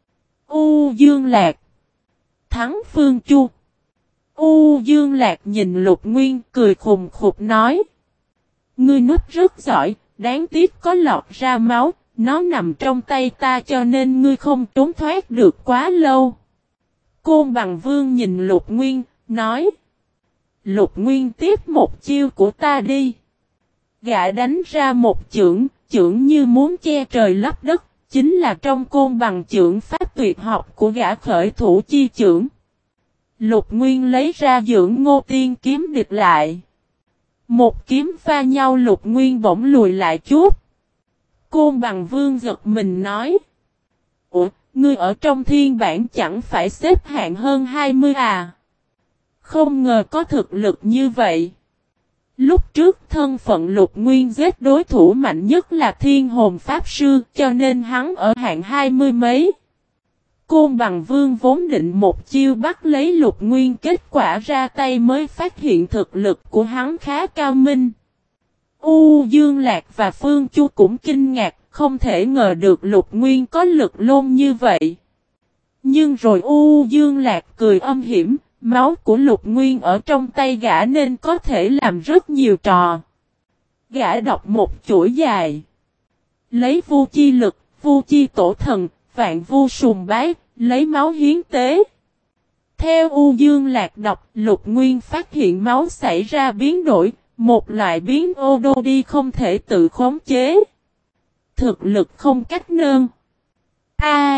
U Dương Lạc thắng Phương Chu. U Dương Lạc nhìn Lục Nguyên cười khùng khục nói. Ngươi núp rất giỏi, đáng tiếc có lọt ra máu, nó nằm trong tay ta cho nên ngươi không trốn thoát được quá lâu. Côn Bằng Vương nhìn Lục Nguyên, nói. Lục Nguyên tiếp một chiêu của ta đi. Gã đánh ra một chưởng như muốn che trời lấp đất, chính là trong Côn Bằng chưởng pháp tuyệt học của gã khởi thủ chi chưởng. Lục Nguyên lấy ra dưỡng Ngô Tiên kiếm địch lại. Một kiếm pha nhau Lục Nguyên bỗng lùi lại chút. Côn Bằng Vương giật mình nói. Ủa, ngươi ở trong thiên bản chẳng phải xếp hạng hơn 20 à? Không ngờ có thực lực như vậy. Lúc trước thân phận Lục Nguyên giết đối thủ mạnh nhất là Thiên Hồn Pháp Sư, cho nên hắn ở hạng 20 mấy. Côn Bằng Vương vốn định một chiêu bắt lấy Lục Nguyên, kết quả ra tay mới phát hiện thực lực của hắn khá cao minh. U Dương Lạc và Phương Chu cũng kinh ngạc, không thể ngờ được Lục Nguyên có lực lôn như vậy. Nhưng rồi U Dương Lạc cười âm hiểm, máu của Lục Nguyên ở trong tay gã nên có thể làm rất nhiều trò. Gã đọc một chuỗi dài. Lấy vu chi lực, vu chi tổ thần, vạn vu sùng bái, lấy máu hiến tế. Theo U Dương Lạc đọc, Lục Nguyên phát hiện máu xảy ra biến đổi, một loại biến ô đô đi không thể tự khống chế. Thực lực không cách nương. A.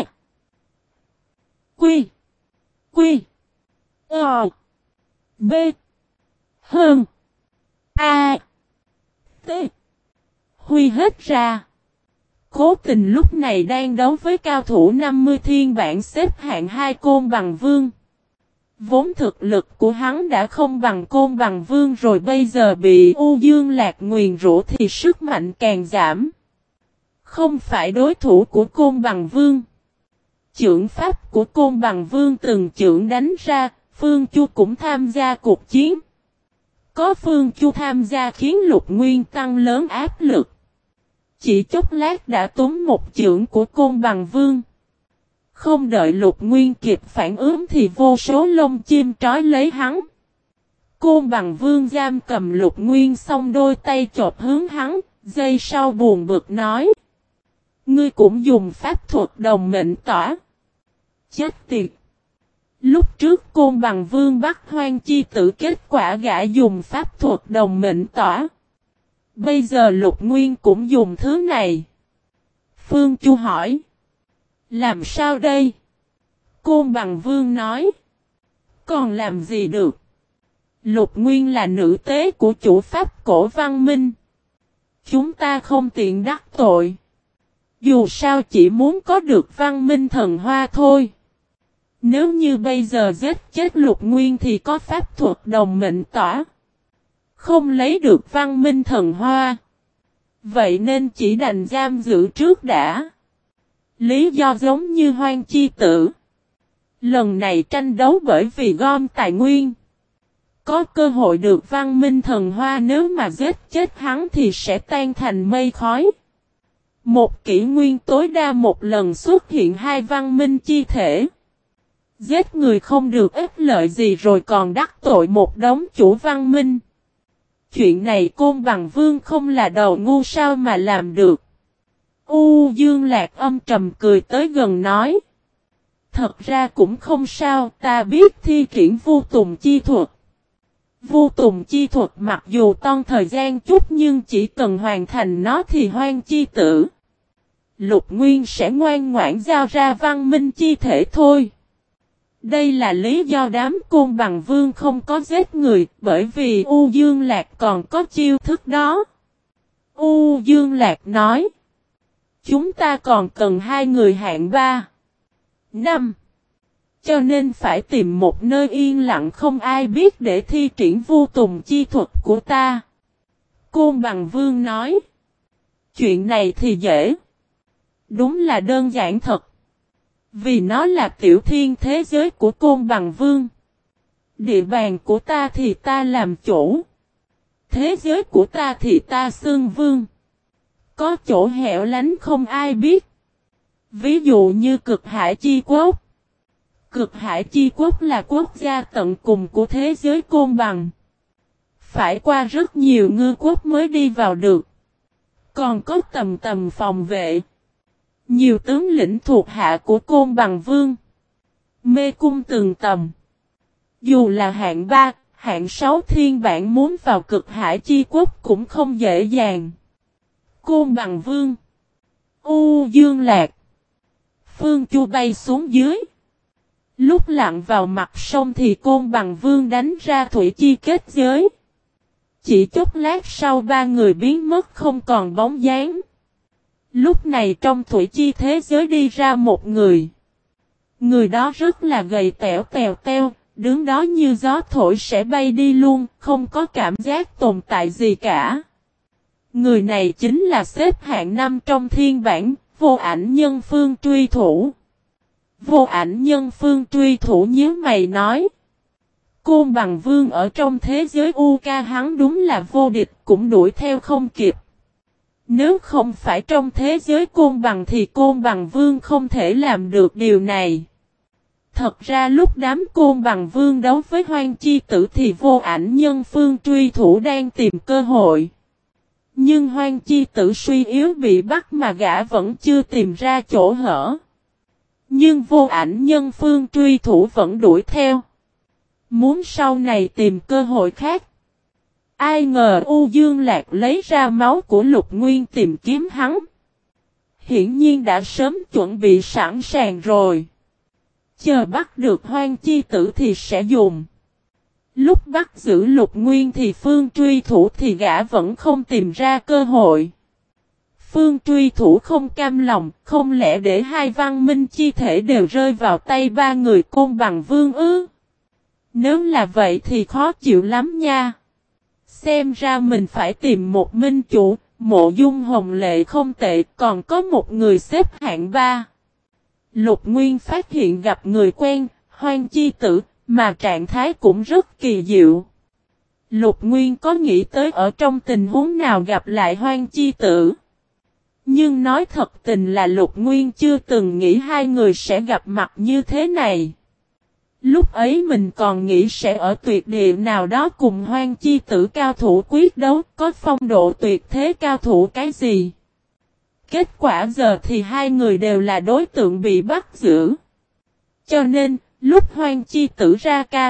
Quy. Quy. Ờ. B. Hơn. A. T. Huy hết ra. Cố Tình lúc này đang đấu với cao thủ 50 thiên bản xếp hạng 2 Côn Bằng Vương. Vốn thực lực của hắn đã không bằng Côn Bằng Vương rồi, bây giờ bị U Dương Lạc nguyền rủa thì sức mạnh càng giảm. Không phải đối thủ của Côn Bằng Vương. Chưởng pháp của Côn Bằng Vương từng chưởng đánh ra, Phương Chu cũng tham gia cuộc chiến. Có Phương Chu tham gia khiến Lục Nguyên tăng lớn áp lực. Chỉ chốc lát đã tốn một chưởng của Côn Bằng Vương. Không đợi Lục Nguyên kịp phản ứng thì vô số lông chim trói lấy hắn. Côn Bằng Vương giam cầm Lục Nguyên xong đôi tay chộp hướng hắn, giây sau buồn bực nói. Ngươi cũng dùng pháp thuật đồng mệnh tỏa. Chết tiệt. Lúc trước Côn Bằng Vương bắt Hoang Chi Tử, kết quả gã dùng pháp thuật đồng mệnh tỏa. Bây giờ Lục Nguyên cũng dùng thứ này. Phương Chu hỏi. Làm sao đây? Côn Bằng Vương nói. Còn làm gì được? Lục Nguyên là nữ tế của chủ pháp cổ văn minh. Chúng ta không tiện đắc tội. Dù sao chỉ muốn có được văn minh thần hoa thôi. Nếu như bây giờ giết chết Lục Nguyên thì có pháp thuật đồng mệnh tỏa. Không lấy được văn minh thần hoa. Vậy nên chỉ đành giam giữ trước đã. Lý do giống như Hoang Chi Tử. Lần này tranh đấu bởi vì gom tài nguyên. Có cơ hội được văn minh thần hoa, nếu mà giết chết hắn thì sẽ tan thành mây khói. Một kỷ nguyên tối đa một lần xuất hiện hai văn minh chi thể. Giết người không được ích lợi gì rồi còn đắc tội một đống chủ văn minh. Chuyện này Côn Bằng Vương không là đầu ngu sao mà làm được. Dương Lạc âm trầm cười tới gần nói. Thật ra cũng không sao, ta biết thi triển Vu Tùng chi thuật. Vu Tùng chi thuật mặc dù tốn thời gian chút nhưng chỉ cần hoàn thành nó thì Hoang Chi Tử, Lục Nguyên sẽ ngoan ngoãn giao ra văn minh chi thể thôi. Đây là lý do đám Côn Bằng Vương không có giết người, bởi vì Dương Lạc còn có chiêu thức đó. Dương Lạc nói. Chúng ta còn cần hai người hạng 3, 5. Cho nên phải tìm một nơi yên lặng không ai biết để thi triển Vu Tùng chi thuật của ta. Côn Bằng Vương nói. Chuyện này thì dễ. Đúng là đơn giản thật. Vì nó là tiểu thiên thế giới của Côn Bằng Vương. Địa bàn của ta thì ta làm chủ. Thế giới của ta thì ta xưng vương. Có chỗ hẻo lánh không ai biết. Ví dụ như Cực Hải Chi Quốc. Cực Hải Chi Quốc là quốc gia tận cùng của thế giới Côn Bằng. Phải qua rất nhiều ngư quốc mới đi vào được. Còn có tầm phòng vệ. Nhiều tướng lĩnh thuộc hạ của Côn Bằng Vương. Mê cung từng tầm. Dù là hạng 3, hạng 6 thiên bản muốn vào Cực Hải Chi Quốc cũng không dễ dàng. Côn Bằng Vương. Dương Lạc. Phương Chu bay xuống dưới. Lúc lặn vào mặt sông thì Côn Bằng Vương đánh ra thủy chi kết giới. Chỉ chốc lát sau ba người biến mất không còn bóng dáng. Lúc này trong thủy chi thế giới đi ra một người. Người đó rất là gầy teo, đứng đó như gió thổi sẽ bay đi luôn, không có cảm giác tồn tại gì cả. Người này chính là xếp hạng 5 trong thiên bản, Vô Ảnh Nhân Phương truy thủ. Vô Ảnh Nhân Phương truy thủ nhíu mày nói. Côn Bằng Vương ở trong thế giới UK hắn đúng là vô địch, cũng đuổi theo không kịp. Nếu không phải trong thế giới Côn Bằng thì Côn Bằng Vương không thể làm được điều này. Thật ra lúc đám Côn Bằng Vương đấu với Hoang Chi Tử thì Vô Ảnh Nhân Phương truy thủ đang tìm cơ hội. Nhưng Hoang Chi Tử suy yếu bị bắt mà gã vẫn chưa tìm ra chỗ hở. Nhưng Vô Ảnh Nhân Phương truy thủ vẫn đuổi theo. Muốn sau này tìm cơ hội khác. Ai ngờ Dương Lạc lấy ra máu của Lục Nguyên tìm kiếm hắn. Hiển nhiên đã sớm chuẩn bị sẵn sàng rồi. Chờ bắt được Hoang Chi Tử thì sẽ dùng. Lúc bắt giữ Lục Nguyên thì Phương truy thủ thì gã vẫn không tìm ra cơ hội. Phương truy thủ không cam lòng, không lẽ để hai văn minh chi thể đều rơi vào tay ba người Côn Bằng Vương ư? Nếu là vậy thì khó chịu lắm nha. Xem ra mình phải tìm một minh chủ, Mộ Dung Hồng Lệ không tệ, còn có một người xếp hạng 3. Lục Nguyên phát hiện gặp người quen, Hoang Chi Tử, mà trạng thái cũng rất kỳ diệu. Lục Nguyên có nghĩ tới ở trong tình huống nào gặp lại Hoang Chi Tử. Nhưng nói thật tình là Lục Nguyên chưa từng nghĩ hai người sẽ gặp mặt như thế này. Lúc ấy mình còn nghĩ sẽ ở tuyệt địa nào đó cùng Hoang Chi Tử cao thủ quyết đấu, có phong độ tuyệt thế cao thủ cái gì. Kết quả giờ thì hai người đều là đối tượng bị bắt giữ. Cho nên, lúc Hoang Chi Tử ra ca,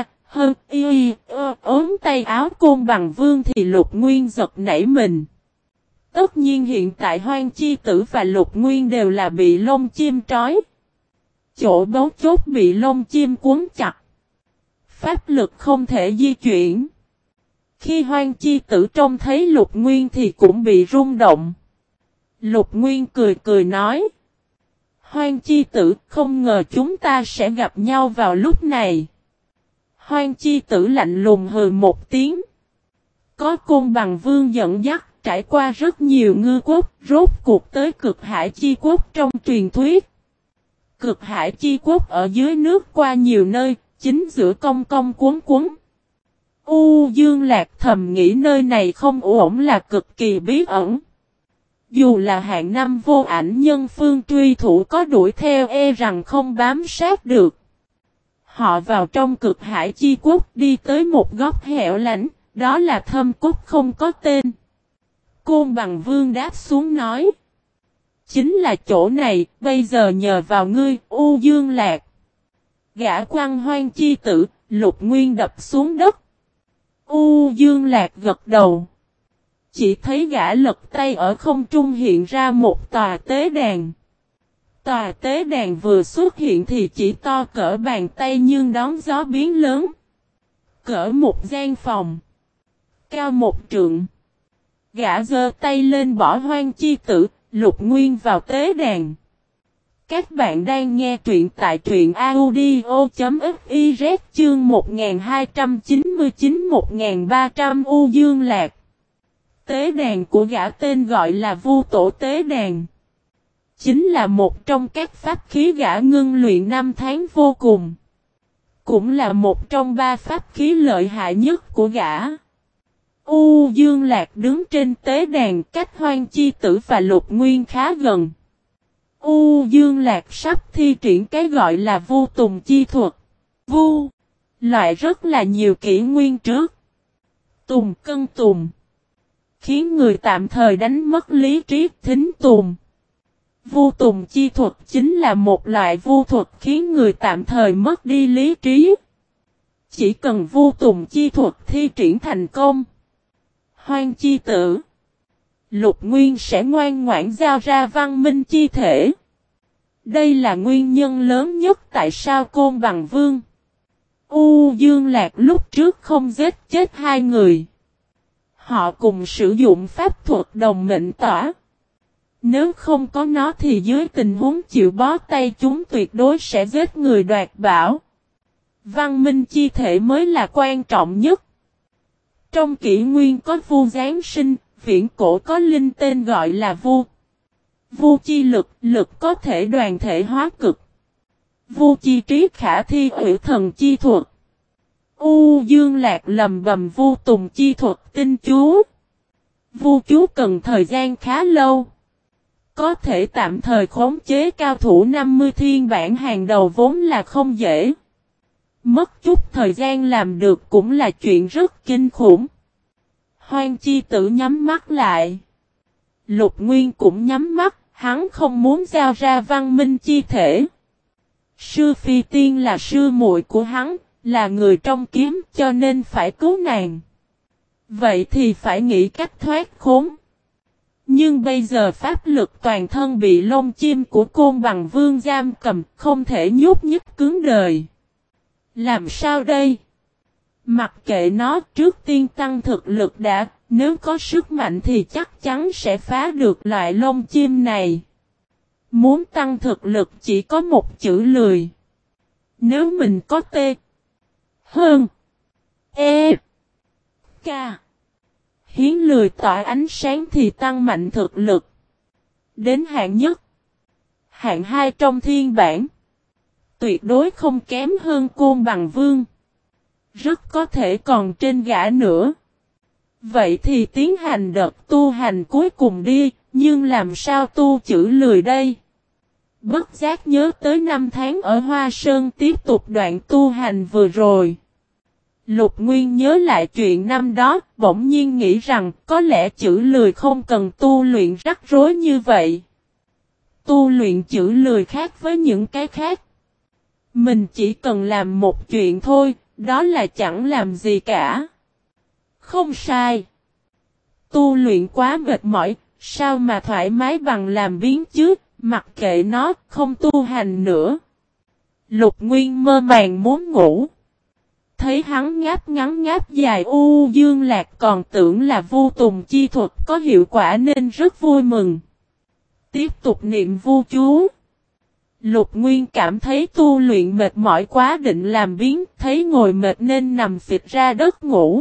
ốm tay áo Côn Bằng Vương thì Lục Nguyên giật nảy mình. Tất nhiên hiện tại Hoang Chi Tử và Lục Nguyên đều là bị lông chim trói. Chỗ bấu chốt bị lông chim cuốn chặt. Pháp lực không thể di chuyển. Khi Hoang Chi Tử trông thấy Lục Nguyên thì cũng bị rung động. Lục Nguyên cười nói. Hoang chi tử, không ngờ chúng ta sẽ gặp nhau vào lúc này. Hoang chi tử lạnh lùng hừ một tiếng. Có Côn Bằng Vương dẫn dắt, trải qua rất nhiều ngư quốc, rốt cuộc tới Cực Hải Chi Quốc trong truyền thuyết. Cực Hải Chi Quốc ở dưới nước qua nhiều nơi, chính giữa cong cong cuốn cuốn. U Dương Lạc thầm nghĩ nơi này không ổn là cực kỳ bí ẩn. Dù là hạng năm vô ảnh nhân phương truy thủ có đuổi theo rằng không bám sát được. Họ vào trong Cực Hải Chi Quốc đi tới một góc hẻo lánh, đó là Thâm Cốt không có tên. Côn Bằng Vương đáp xuống nói. Chính là chỗ này, bây giờ nhờ vào ngươi, U Dương Lạc. Gã quăng Hoang chi tử, Lục Nguyên đập xuống đất. U Dương Lạc gật đầu. Chỉ thấy gã lật tay ở không trung hiện ra một tòa tế đàn. Tòa tế đàn vừa xuất hiện thì chỉ to cỡ bàn tay nhưng đón gió biến lớn. Cỡ một gian phòng. Cao một trượng. Gã giơ tay lên bỏ Hoang chi tử, Lục Nguyên vào tế đàn. Các bạn đang nghe truyện tại truyện audio.fiz chương 1299-1300 U Dương Lạc. Tế đàn của gã tên gọi là Vu Tổ Tế Đàn. Chính là một trong các pháp khí gã ngưng luyện 5 tháng vô cùng. Cũng là một trong 3 pháp khí lợi hại nhất của gã. U Dương Lạc đứng trên tế đàn cách Hoang chi tử và Lục Nguyên khá gần. U Dương Lạc sắp thi triển cái gọi là vu tùng chi thuật. Vu, loại rất là nhiều kỷ nguyên trước. Tùng cân tùng. Khiến người tạm thời đánh mất lý trí thính tùng. Vu tùng chi thuật chính là một loại vu thuật khiến người tạm thời mất đi lý trí. Chỉ cần vu tùng chi thuật thi triển thành công. Hoang chi tử. Lục Nguyên sẽ ngoan ngoãn giao ra văn minh chi thể. Đây là nguyên nhân lớn nhất tại sao Côn Bằng Vương. U Dương Lạc lúc trước không giết chết 2 người. Họ cùng sử dụng pháp thuật đồng mệnh tỏa. Nếu không có nó thì dưới tình huống chịu bó tay chúng tuyệt đối sẽ giết người đoạt bảo. Văn minh chi thể mới là quan trọng nhất. Trong kỷ nguyên có vu Giáng sinh, viễn cổ có linh tên gọi là vu. Vu chi lực, lực có thể đoàn thể hóa cực. Vu chi trí khả thi hủy thần chi thuật. U Dương Lạc lầm bầm vu tùng chi thuật tinh chú. Vu chú cần thời gian khá lâu. Có thể tạm thời khống chế cao thủ 50 thiên bản hàng đầu vốn là không dễ. Mất chút thời gian làm được cũng là chuyện rất kinh khủng. Hoang chi tử nhắm mắt lại. Lục Nguyên cũng nhắm mắt, hắn không muốn giao ra văn minh chi thể. Sư Phi Tiên là sư muội của hắn, là người trong kiếm cho nên phải cứu nàng. Vậy thì phải nghĩ cách thoát khốn. Nhưng bây giờ pháp lực toàn thân bị lông chim của Côn Bằng Vương giam cầm, không thể nhúc nhích cứng đời. Làm sao đây? Mặc kệ nó, trước tiên tăng thực lực đã, nếu có sức mạnh thì chắc chắn sẽ phá được loại lông chim này. Muốn tăng thực lực chỉ có một chữ lười. Nếu mình có T hơn E K hiến lười tỏa ánh sáng thì tăng mạnh thực lực. Đến hạng nhất, hạng 2 trong thiên bản. Tuyệt đối không kém hơn Côn Bằng Vương. Rất có thể còn trên gã nữa. Vậy thì tiến hành đợt tu hành cuối cùng đi, nhưng làm sao tu chữ lười đây? Bất giác nhớ tới 5 tháng ở Hoa Sơn tiếp tục đoạn tu hành vừa rồi. Lục Nguyên nhớ lại chuyện năm đó, bỗng nhiên nghĩ rằng có lẽ chữ lười không cần tu luyện rắc rối như vậy. Tu luyện chữ lười khác với những cái khác. Mình chỉ cần làm một chuyện thôi, đó là chẳng làm gì cả. Không sai. Tu luyện quá mệt mỏi, sao mà thoải mái bằng làm biếng chứ, mặc kệ nó, không tu hành nữa. Lục Nguyên mơ màng muốn ngủ. Thấy hắn ngáp ngắn ngáp dài U Dương Lạc còn tưởng là vu tùng chi thuật có hiệu quả nên rất vui mừng. Tiếp tục niệm vu chú. Lục Nguyên cảm thấy tu luyện mệt mỏi quá định làm biếng, thấy ngồi mệt nên nằm phịch ra đất ngủ.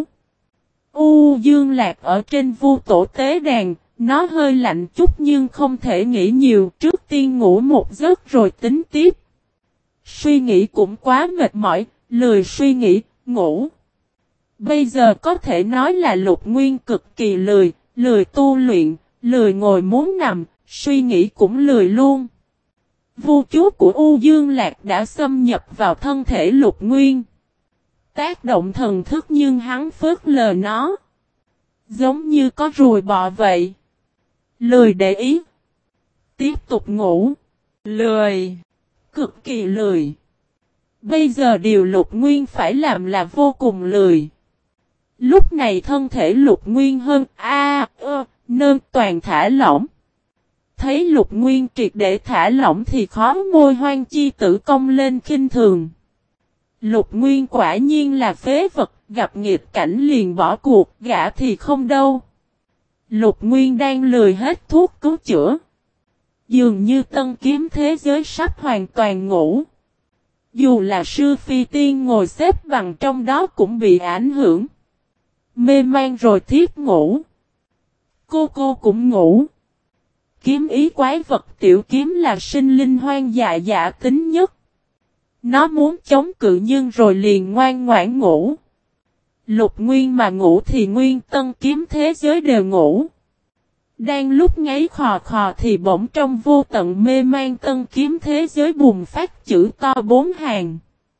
U Dương Lạc ở trên vu tổ tế đàn, nó hơi lạnh chút nhưng không thể nghĩ nhiều, trước tiên ngủ một giấc rồi tính tiếp. Suy nghĩ cũng quá mệt mỏi, lười suy nghĩ, ngủ. Bây giờ có thể nói là Lục Nguyên cực kỳ lười, lười tu luyện, lười ngồi muốn nằm, suy nghĩ cũng lười luôn. Vu chú của U Dương Lạc đã xâm nhập vào thân thể Lục Nguyên. Tác động thần thức nhưng hắn phớt lờ nó. Giống như có ruồi bọ vậy. Lười để ý. Tiếp tục ngủ. Lười. Cực kỳ lười. Bây giờ điều Lục Nguyên phải làm là vô cùng lười. Lúc này thân thể Lục Nguyên hơn nơn toàn thả lỏng. Thấy Lục Nguyên triệt để thả lỏng thì khó môi Hoang Chi Tử cong lên khinh thường. Lục Nguyên quả nhiên là phế vật, gặp nghịch cảnh liền bỏ cuộc, gã thì không đâu. Lục Nguyên đang lười hết thuốc cứu chữa. Dường như tân kiếm thế giới sắp hoàn toàn ngủ. Dù là sư phi tiên ngồi xếp bằng trong đó cũng bị ảnh hưởng. Mê man rồi thiếp ngủ. Cô cũng ngủ. Kiếm ý quái vật tiểu kiếm là sinh linh hoang dại dạ tính nhất. Nó muốn chống cự nhưng rồi liền ngoan ngoãn ngủ. Lục Nguyên mà ngủ thì nguyên tân kiếm thế giới đều ngủ. Đang lúc ngáy khò khò thì bỗng trong vô tận mê man tân kiếm thế giới bùng phát chữ to 4 hàng.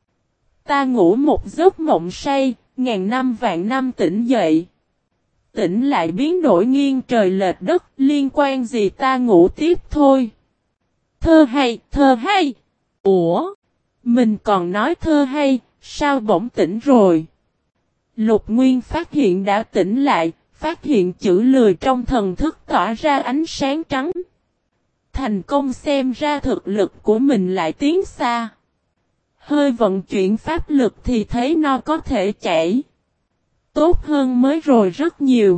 Ta ngủ một giấc mộng say, ngàn năm vạn năm tỉnh dậy. Tỉnh lại biến đổi nghiêng trời lệch đất, liên quan gì ta ngủ tiếp thôi. Thơ hay, thơ hay. Ủa? Mình còn nói thơ hay, sao bỗng tỉnh rồi? Lục Nguyên phát hiện đã tỉnh lại, phát hiện chữ lười trong thần thức tỏa ra ánh sáng trắng. Thành công xem ra thực lực của mình lại tiến xa. Hơi vận chuyển pháp lực thì thấy nó có thể chảy. Tốt hơn mới rồi rất nhiều.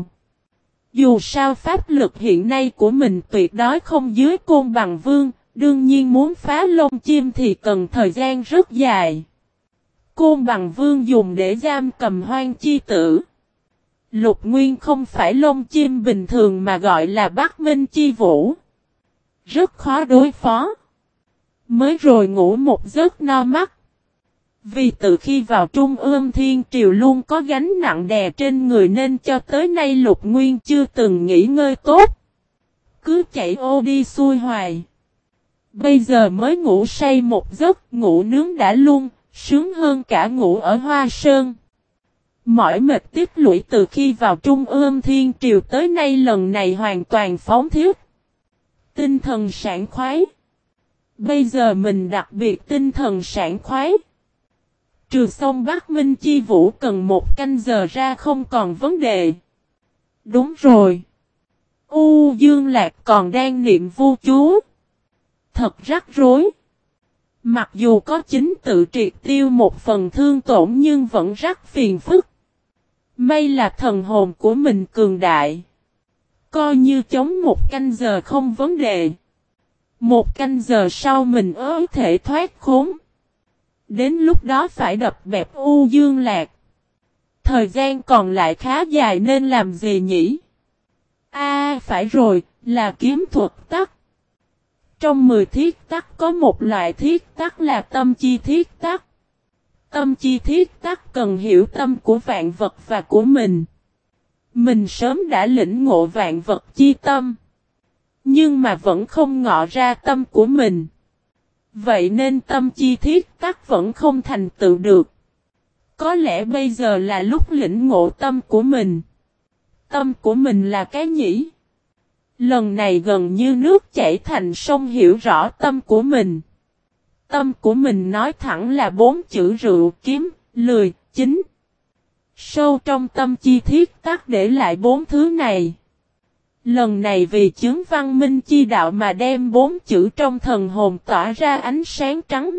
Dù sao pháp lực hiện nay của mình tuyệt đối không dưới Côn Bằng Vương, đương nhiên muốn phá lông chim thì cần thời gian rất dài. Côn Bằng Vương dùng để giam cầm Hoang Chi Tử. Lục Nguyên không phải lông chim bình thường mà gọi là Bắc Minh Chi Vũ. Rất khó đối phó. Mới rồi ngủ một giấc no mắt. Vì từ khi vào Trung ương Thiên Triều luôn có gánh nặng đè trên người nên cho tới nay Lục Nguyên chưa từng nghỉ ngơi tốt. Cứ chạy ô đi xuôi hoài. Bây giờ mới ngủ say một giấc, ngủ nướng đã luôn, sướng hơn cả ngủ ở Hoa Sơn. Mỏi mệt tiếp lũy từ khi vào Trung ương Thiên Triều tới nay lần này hoàn toàn phóng thiết. Tinh thần sảng khoái. Bây giờ mình đặc biệt tinh thần sảng khoái. Trừ xong Bắc Minh Chi Vũ cần 1 canh giờ ra không còn vấn đề. Đúng rồi. U Dương Lạc còn đang niệm vu chú. Thật rắc rối. Mặc dù có chính tự triệt tiêu một phần thương tổn nhưng vẫn rắc phiền phức. May là thần hồn của mình cường đại. Coi như chống 1 canh giờ không vấn đề. 1 canh giờ sau mình thể thoát khốn. Đến lúc đó phải đập bẹp U Dương Lạc. Thời gian còn lại khá dài nên làm gì nhỉ? Phải rồi, là kiếm thuật tắc. Trong 10 thiết tắc có một loại thiết tắc là tâm chi thiết tắc. Tâm chi thiết tắc cần hiểu tâm của vạn vật và của mình. Mình sớm đã lĩnh ngộ vạn vật chi tâm. Nhưng mà vẫn không ngọ ra tâm của mình. Vậy nên tâm chi thiết tắc vẫn không thành tựu được. Có lẽ bây giờ là lúc lĩnh ngộ tâm của mình. Tâm của mình là cái nhỉ? Lần này gần như nước chảy thành sông hiểu rõ tâm của mình. Tâm của mình nói thẳng là 4 chữ rượu, kiếm, lười, chính. Sâu trong tâm chi thiết tắc để lại 4 thứ này. Lần này vì chứng văn minh chi đạo mà đem 4 chữ trong thần hồn tỏa ra ánh sáng trắng.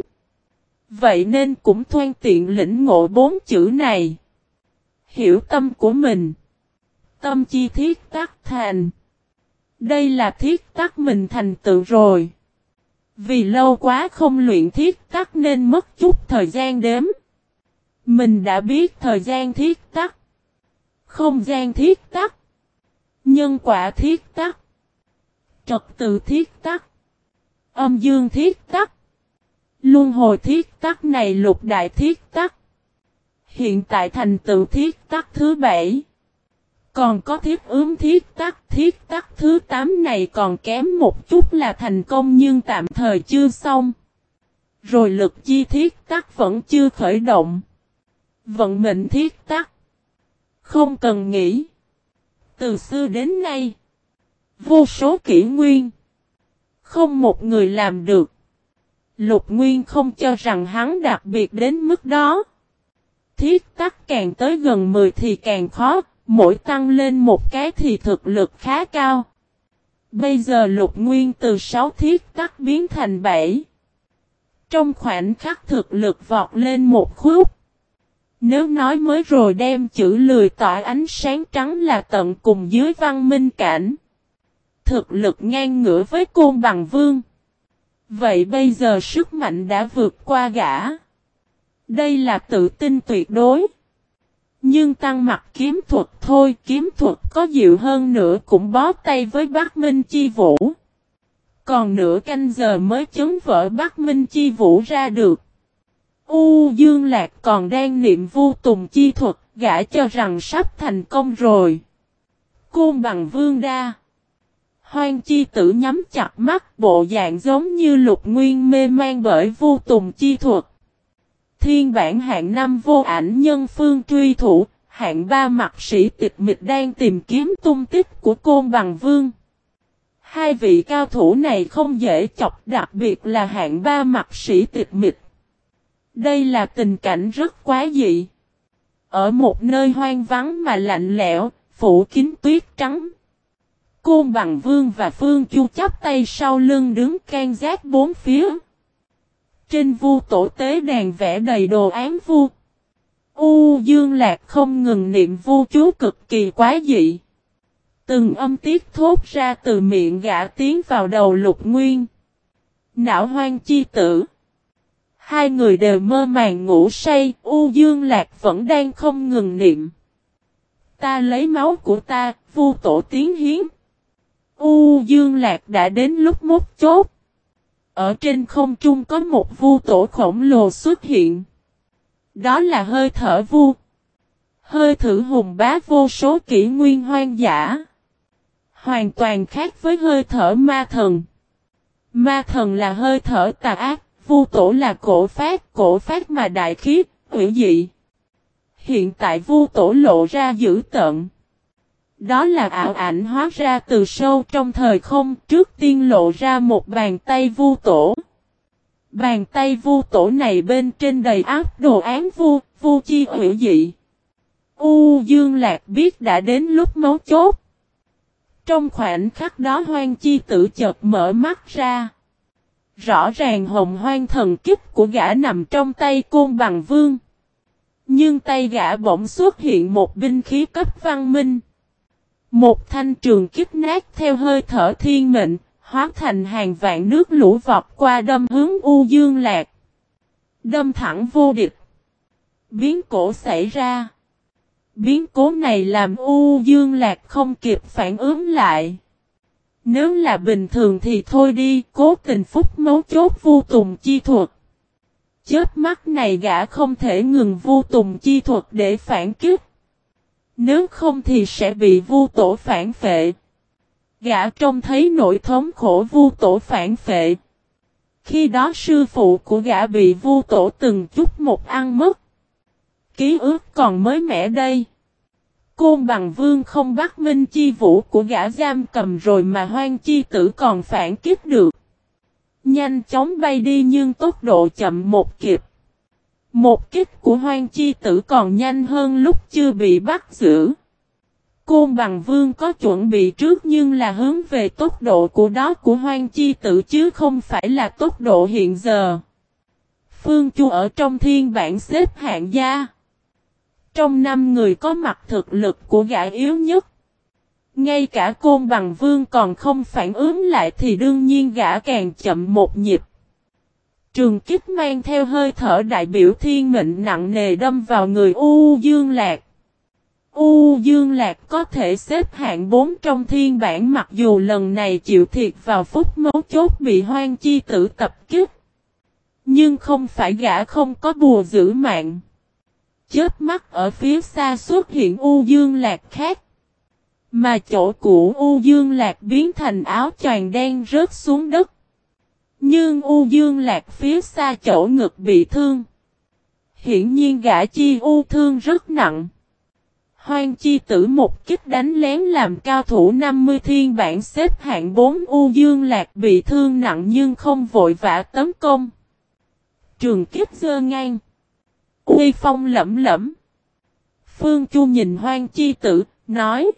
Vậy nên cũng thuận tiện lĩnh ngộ 4 chữ này. Hiểu tâm của mình. Tâm chi thiết tắc thành. Đây là thiết tắc mình thành tựu rồi. Vì lâu quá không luyện thiết tắc nên mất chút thời gian đếm. Mình đã biết thời gian thiết tắc, không gian thiết tắc, nhân quả thiết tắc, trật tự thiết tắc, âm dương thiết tắc, luân hồi thiết tắc này lục đại thiết tắc. Hiện tại thành tựu thiết tắc thứ 7. Còn có thiết ướm thiết tắc thứ 8 này còn kém một chút là thành công nhưng tạm thời chưa xong. Rồi lực chi thiết tắc vẫn chưa khởi động. Vận mệnh thiết tắc. Không cần nghĩ. Từ xưa đến nay, vô số kỷ nguyên, không một người làm được. Lục Nguyên không cho rằng hắn đặc biệt đến mức đó. Thiết tắc càng tới gần 10 thì càng khó, mỗi tăng lên một cái thì thực lực khá cao. Bây giờ Lục Nguyên từ 6 thiết tắc biến thành 7. Trong khoảnh khắc thực lực vọt lên một khúc. Nếu nói mới rồi đem chữ lười tỏa ánh sáng trắng là tận cùng dưới văn minh cảnh. Thực lực ngang ngửa với Côn Bằng Vương. Vậy bây giờ sức mạnh đã vượt qua gã. Đây là tự tin tuyệt đối. Nhưng tăng mặt kiếm thuật thôi, kiếm thuật có dịu hơn nữa cũng bó tay với Bắc Minh Chi Vũ. Còn nửa canh giờ mới chấn vỡ Bắc Minh Chi Vũ ra được. Dương Lạc còn đang niệm Vu Tùng chi thuật, gã cho rằng sắp thành công rồi. Côn Bằng Vương đa. Hoang Chi Tử nhắm chặt mắt, bộ dạng giống như Lục Nguyên mê man bởi Vu Tùng chi thuật. Thiên bản hạng 5 vô ảnh nhân phương truy thủ, hạng 3 mặt sĩ tịch mịch đang tìm kiếm tung tích của Côn Bằng Vương. Hai vị cao thủ này không dễ chọc, đặc biệt là hạng 3 mặt sĩ tịch mịch. Đây là tình cảnh rất quá dị. Ở một nơi hoang vắng mà lạnh lẽo, phủ kín tuyết trắng. Côn Bằng Vương và Phương Chu chắp tay sau lưng đứng can giác bốn phía. Trên vu tổ tế đàn vẽ đầy đồ án vu. Dương Lạc không ngừng niệm vu chú cực kỳ quá dị. Từng âm tiết thốt ra từ miệng gã tiến vào đầu Lục Nguyên. Não Hoang Chi Tử. Hai người đều mơ màng ngủ say, Dương Lạc vẫn đang không ngừng niệm. Ta lấy máu của ta, vu tổ tiến hiến. Dương Lạc đã đến lúc mốt chốt. Ở trên không trung có một vu tổ khổng lồ xuất hiện. Đó là hơi thở vu. Hơi thở hùng bá vô số kỷ nguyên hoang dã. Hoàn toàn khác với hơi thở ma thần. Ma thần là hơi thở tà ác, vu tổ là cổ phát mà đại khiết, hủy dị. Hiện tại vu tổ lộ ra dữ tợn. Đó là ảo ảnh hóa ra từ sâu trong thời không, trước tiên lộ ra một bàn tay vu tổ. Bàn tay vu tổ này bên trên đầy áp đồ án vu chi hủy dị. Dương Lạc biết đã đến lúc mấu chốt. Trong khoảnh khắc đó Hoang Chi Tử chợt mở mắt ra. Rõ ràng hồng hoang thần kích của gã nằm trong tay Côn Bằng Vương. Nhưng tay gã bỗng xuất hiện một binh khí cấp văn minh. Một thanh trường kích nát theo hơi thở thiên mệnh, hóa thành hàng vạn nước lũ vọt qua đâm hướng Dương Lạc. Đâm thẳng vô địch. Biến cố xảy ra. Biến cố này làm Dương Lạc không kịp phản ứng lại. Nếu là bình thường thì thôi đi, cố tình phúc mấu chốt Vu Tùng chi thuật. Chớp mắt này gã không thể ngừng Vu Tùng chi thuật để phản kích. Nếu không thì sẽ bị vu tổ phản phệ. Gã trông thấy nỗi thống khổ vu tổ phản phệ. Khi đó sư phụ của gã bị vu tổ từng chút một ăn mất. Ký ức còn mới mẻ đây. Côn Bằng Vương không bắt Minh Chi Vũ của gã giam cầm rồi mà Hoang Chi Tử còn phản kích được. Nhanh chóng bay đi nhưng tốc độ chậm một kịp. Một kích của Hoang Chi Tử còn nhanh hơn lúc chưa bị bắt giữ. Côn Bằng Vương có chuẩn bị trước nhưng là hướng về tốc độ của Hoang Chi Tử chứ không phải là tốc độ hiện giờ. Phương Chu ở trong thiên bản xếp hạng gia. Trong 5 người có mặt thực lực của gã yếu nhất. Ngay cả Côn Bằng Vương còn không phản ứng lại thì đương nhiên gã càng chậm một nhịp. Trường kích mang theo hơi thở đại biểu thiên mệnh nặng nề đâm vào người U Dương Lạc. U Dương Lạc có thể xếp hạng 4 trong thiên bảng mặc dù lần này chịu thiệt vào phút mấu chốt bị Hoang Chi Tử tập kích. Nhưng không phải gã không có bùa giữ mạng. Chớp mắt ở phía xa xuất hiện U Dương Lạc khác. Mà chỗ của U Dương Lạc biến thành áo choàng đen rớt xuống đất. Nhưng U Dương Lạc phía xa chỗ ngực bị thương. Hiển nhiên gã chi U thương rất nặng. Hoang Chi Tử một kích đánh lén làm cao thủ 50 thiên bảng xếp hạng 4 U Dương Lạc bị thương nặng nhưng không vội vã tấn công. Trường kích giơ ngang. Uy phong lẫm lẫm. Phương Chu nhìn Hoang Chi Tử, nói.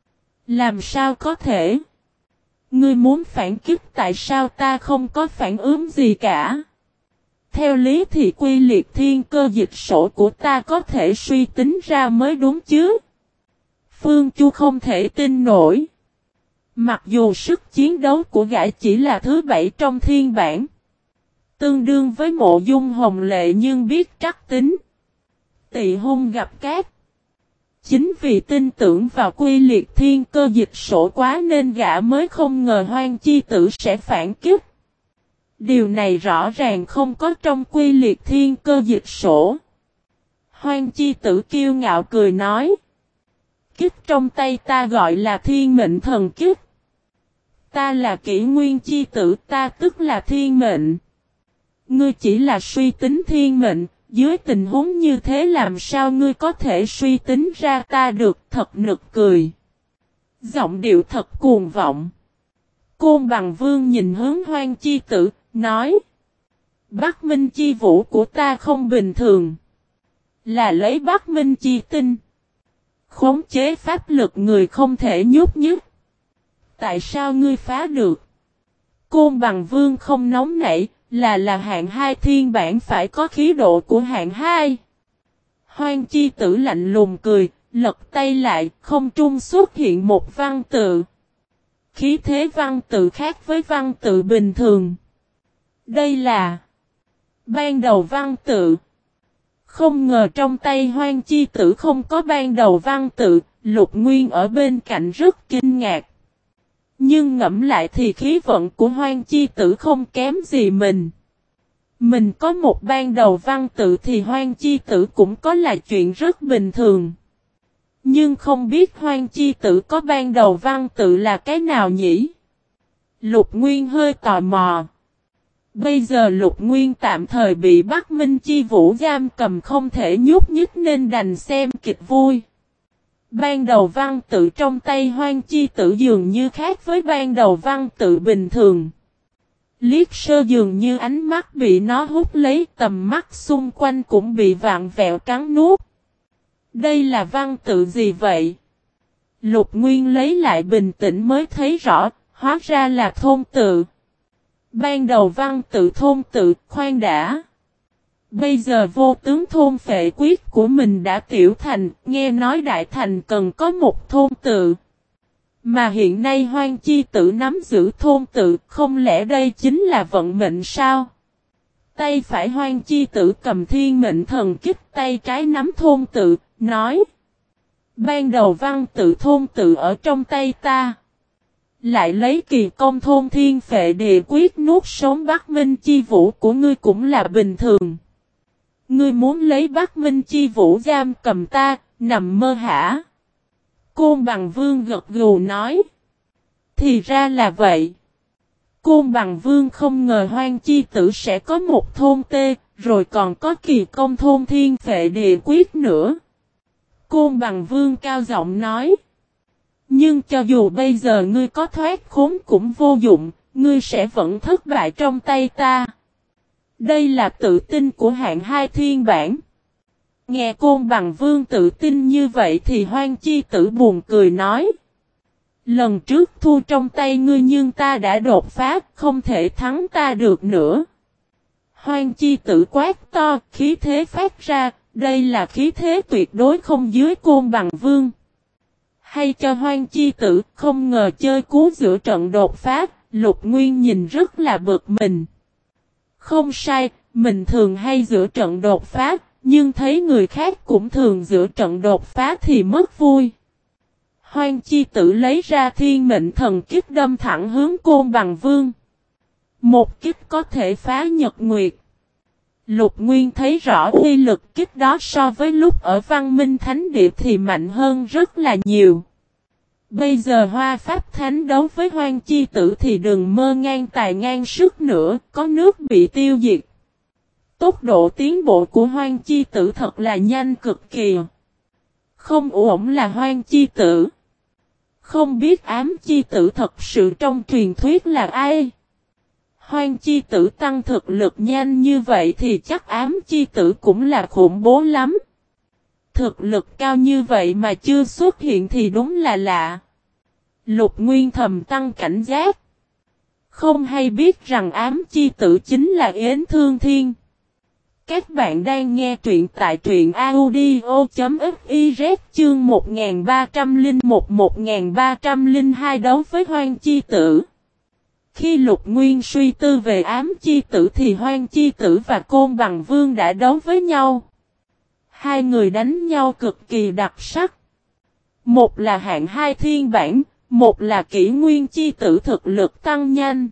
Làm sao có thể? Ngươi muốn phản kích tại sao ta không có phản ứng gì cả? Theo lý thì quy liệt thiên cơ dịch sổ của ta có thể suy tính ra mới đúng chứ. Phương Chu không thể tin nổi. Mặc dù sức chiến đấu của gã chỉ là thứ 7 trong thiên bảng. Tương đương với Mộ Dung Hồng Lệ nhưng biết trắc tính. Tị hung gặp cát. Chính vì tin tưởng vào quy liệt thiên cơ dịch sổ quá nên gã mới không ngờ Hoang Chi Tử sẽ phản kích. Điều này rõ ràng không có trong quy liệt thiên cơ dịch sổ. Hoang Chi Tử kiêu ngạo cười nói. Kích trong tay ta gọi là thiên mệnh thần kích. Ta là Kỷ Nguyên Chi Tử, ta tức là thiên mệnh. Ngươi chỉ là suy tính thiên mệnh, dưới tình huống như thế làm sao ngươi có thể suy tính ra ta được, thật nực cười. Giọng điệu thật cuồng vọng. Côn Bằng Vương nhìn hướng Hoang Chi Tử, nói. Bắc Minh Chi Vũ của ta không bình thường. Là lấy Bắc Minh Chi tinh. Khống chế pháp lực người không thể nhúc nhích. Tại sao ngươi phá được? Côn Bằng Vương không nóng nảy, là hạng 2 thiên bản phải có khí độ của hạng 2. Hoang Chi Tử lạnh lùng cười, lật tay lại, không trung xuất hiện một văn tự. Khí thế văn tự khác với văn tự bình thường. Đây là ban đầu văn tự. Không ngờ trong tay Hoang Chi Tử không có ban đầu văn tự, Lục Nguyên ở bên cạnh rất kinh ngạc. Nhưng ngẫm lại thì khí vận của Hoang Chi Tử không kém gì mình. Mình có một ban đầu văn tự thì Hoang Chi Tử cũng có là chuyện rất bình thường. Nhưng không biết Hoang Chi Tử có ban đầu văn tự là cái nào nhỉ? Lục Nguyên hơi tò mò. Bây giờ Lục Nguyên tạm thời bị Bắc Minh Chi Vũ giam cầm không thể nhúc nhích nên đành xem kịch vui. Ban đầu văn tự trong tay Hoang Chi Tử dường như khác với ban đầu văn tự bình thường. Liếc sơ dường như ánh mắt bị nó hút lấy, tầm mắt xung quanh cũng bị vạn vẹo cắn nuốt. Đây là văn tự gì vậy? Lục Nguyên lấy lại bình tĩnh mới thấy rõ, hóa ra là thôn tự. Ban đầu văn tự thôn tự, khoan đã. Bây giờ vô tướng thôn phệ quyết của mình đã tiểu thành, nghe nói đại thành cần có một thôn tự. Mà hiện nay Hoang Chi Tử nắm giữ thôn tự, không lẽ đây chính là vận mệnh sao? Tay phải Hoang Chi Tử cầm thiên mệnh thần kích, tay trái nắm thôn tự, nói. Ban đầu văn tự thôn tự ở trong tay ta. Lại lấy kỳ công thôn thiên phệ địa quyết nuốt sống Bắc Minh Chi Vũ của ngươi cũng là bình thường. Ngươi muốn lấy Bắc Minh Chi Vũ giam cầm ta, nằm mơ hả? Côn Bằng Vương gật gù nói. Thì ra là vậy. Côn Bằng Vương không ngờ Hoang Chi Tử sẽ có một thôn tê, rồi còn có kỳ công thôn thiên phệ địa quyết nữa. Côn Bằng Vương cao giọng nói. Nhưng cho dù bây giờ ngươi có thoát khốn cũng vô dụng, ngươi sẽ vẫn thất bại trong tay ta. Đây là tự tin của hạng 2 thiên bản. Nghe Côn Bằng Vương tự tin như vậy thì Hoang Chi Tử buồn cười nói. Lần trước thua trong tay ngươi nhưng ta đã đột phá, không thể thắng ta được nữa. Hoang Chi Tử quát to, khí thế phát ra, đây là khí thế tuyệt đối không dưới Côn Bằng Vương. Hay cho Hoang Chi Tử, không ngờ chơi cú giữa trận đột phá, Lục Nguyên nhìn rất là bực mình. Không sai, mình thường hay giữa trận đột phá, nhưng thấy người khác cũng thường giữa trận đột phá thì mất vui. Hoang Chi Tử lấy ra thiên mệnh thần kích đâm thẳng hướng Côn Bằng Vương. Một kích có thể phá nhật nguyệt. Lục Nguyên thấy rõ uy lực kích đó so với lúc ở Văn Minh Thánh Địa thì mạnh hơn rất là nhiều. Bây giờ Hoa Pháp Thánh đấu với Hoang Chi Tử thì đừng mơ ngang tài ngang sức nữa, có nước bị tiêu diệt. Tốc độ tiến bộ của Hoang Chi Tử thật là nhanh cực kỳ. Không ổn là Hoang Chi Tử. Không biết Ám Chi Tử thật sự trong truyền thuyết là ai? Hoang Chi Tử tăng thực lực nhanh như vậy thì chắc Ám Chi Tử cũng là khủng bố lắm. Thực lực cao như vậy mà chưa xuất hiện thì đúng là lạ. Lục Nguyên thầm tăng cảnh giác. Không hay biết rằng Ám Chi Tử chính là Yến Thương Thiên. Các bạn đang nghe truyện tại truyện audio.fiz chương 1301-1302 đấu với Hoang Chi Tử. Khi Lục Nguyên suy tư về Ám Chi Tử thì Hoang Chi Tử và Côn Bằng Vương đã đấu với nhau. Hai người đánh nhau cực kỳ đặc sắc. Một là hạng 2 thiên bản, một là kỷ nguyên chi tử thực lực tăng nhanh.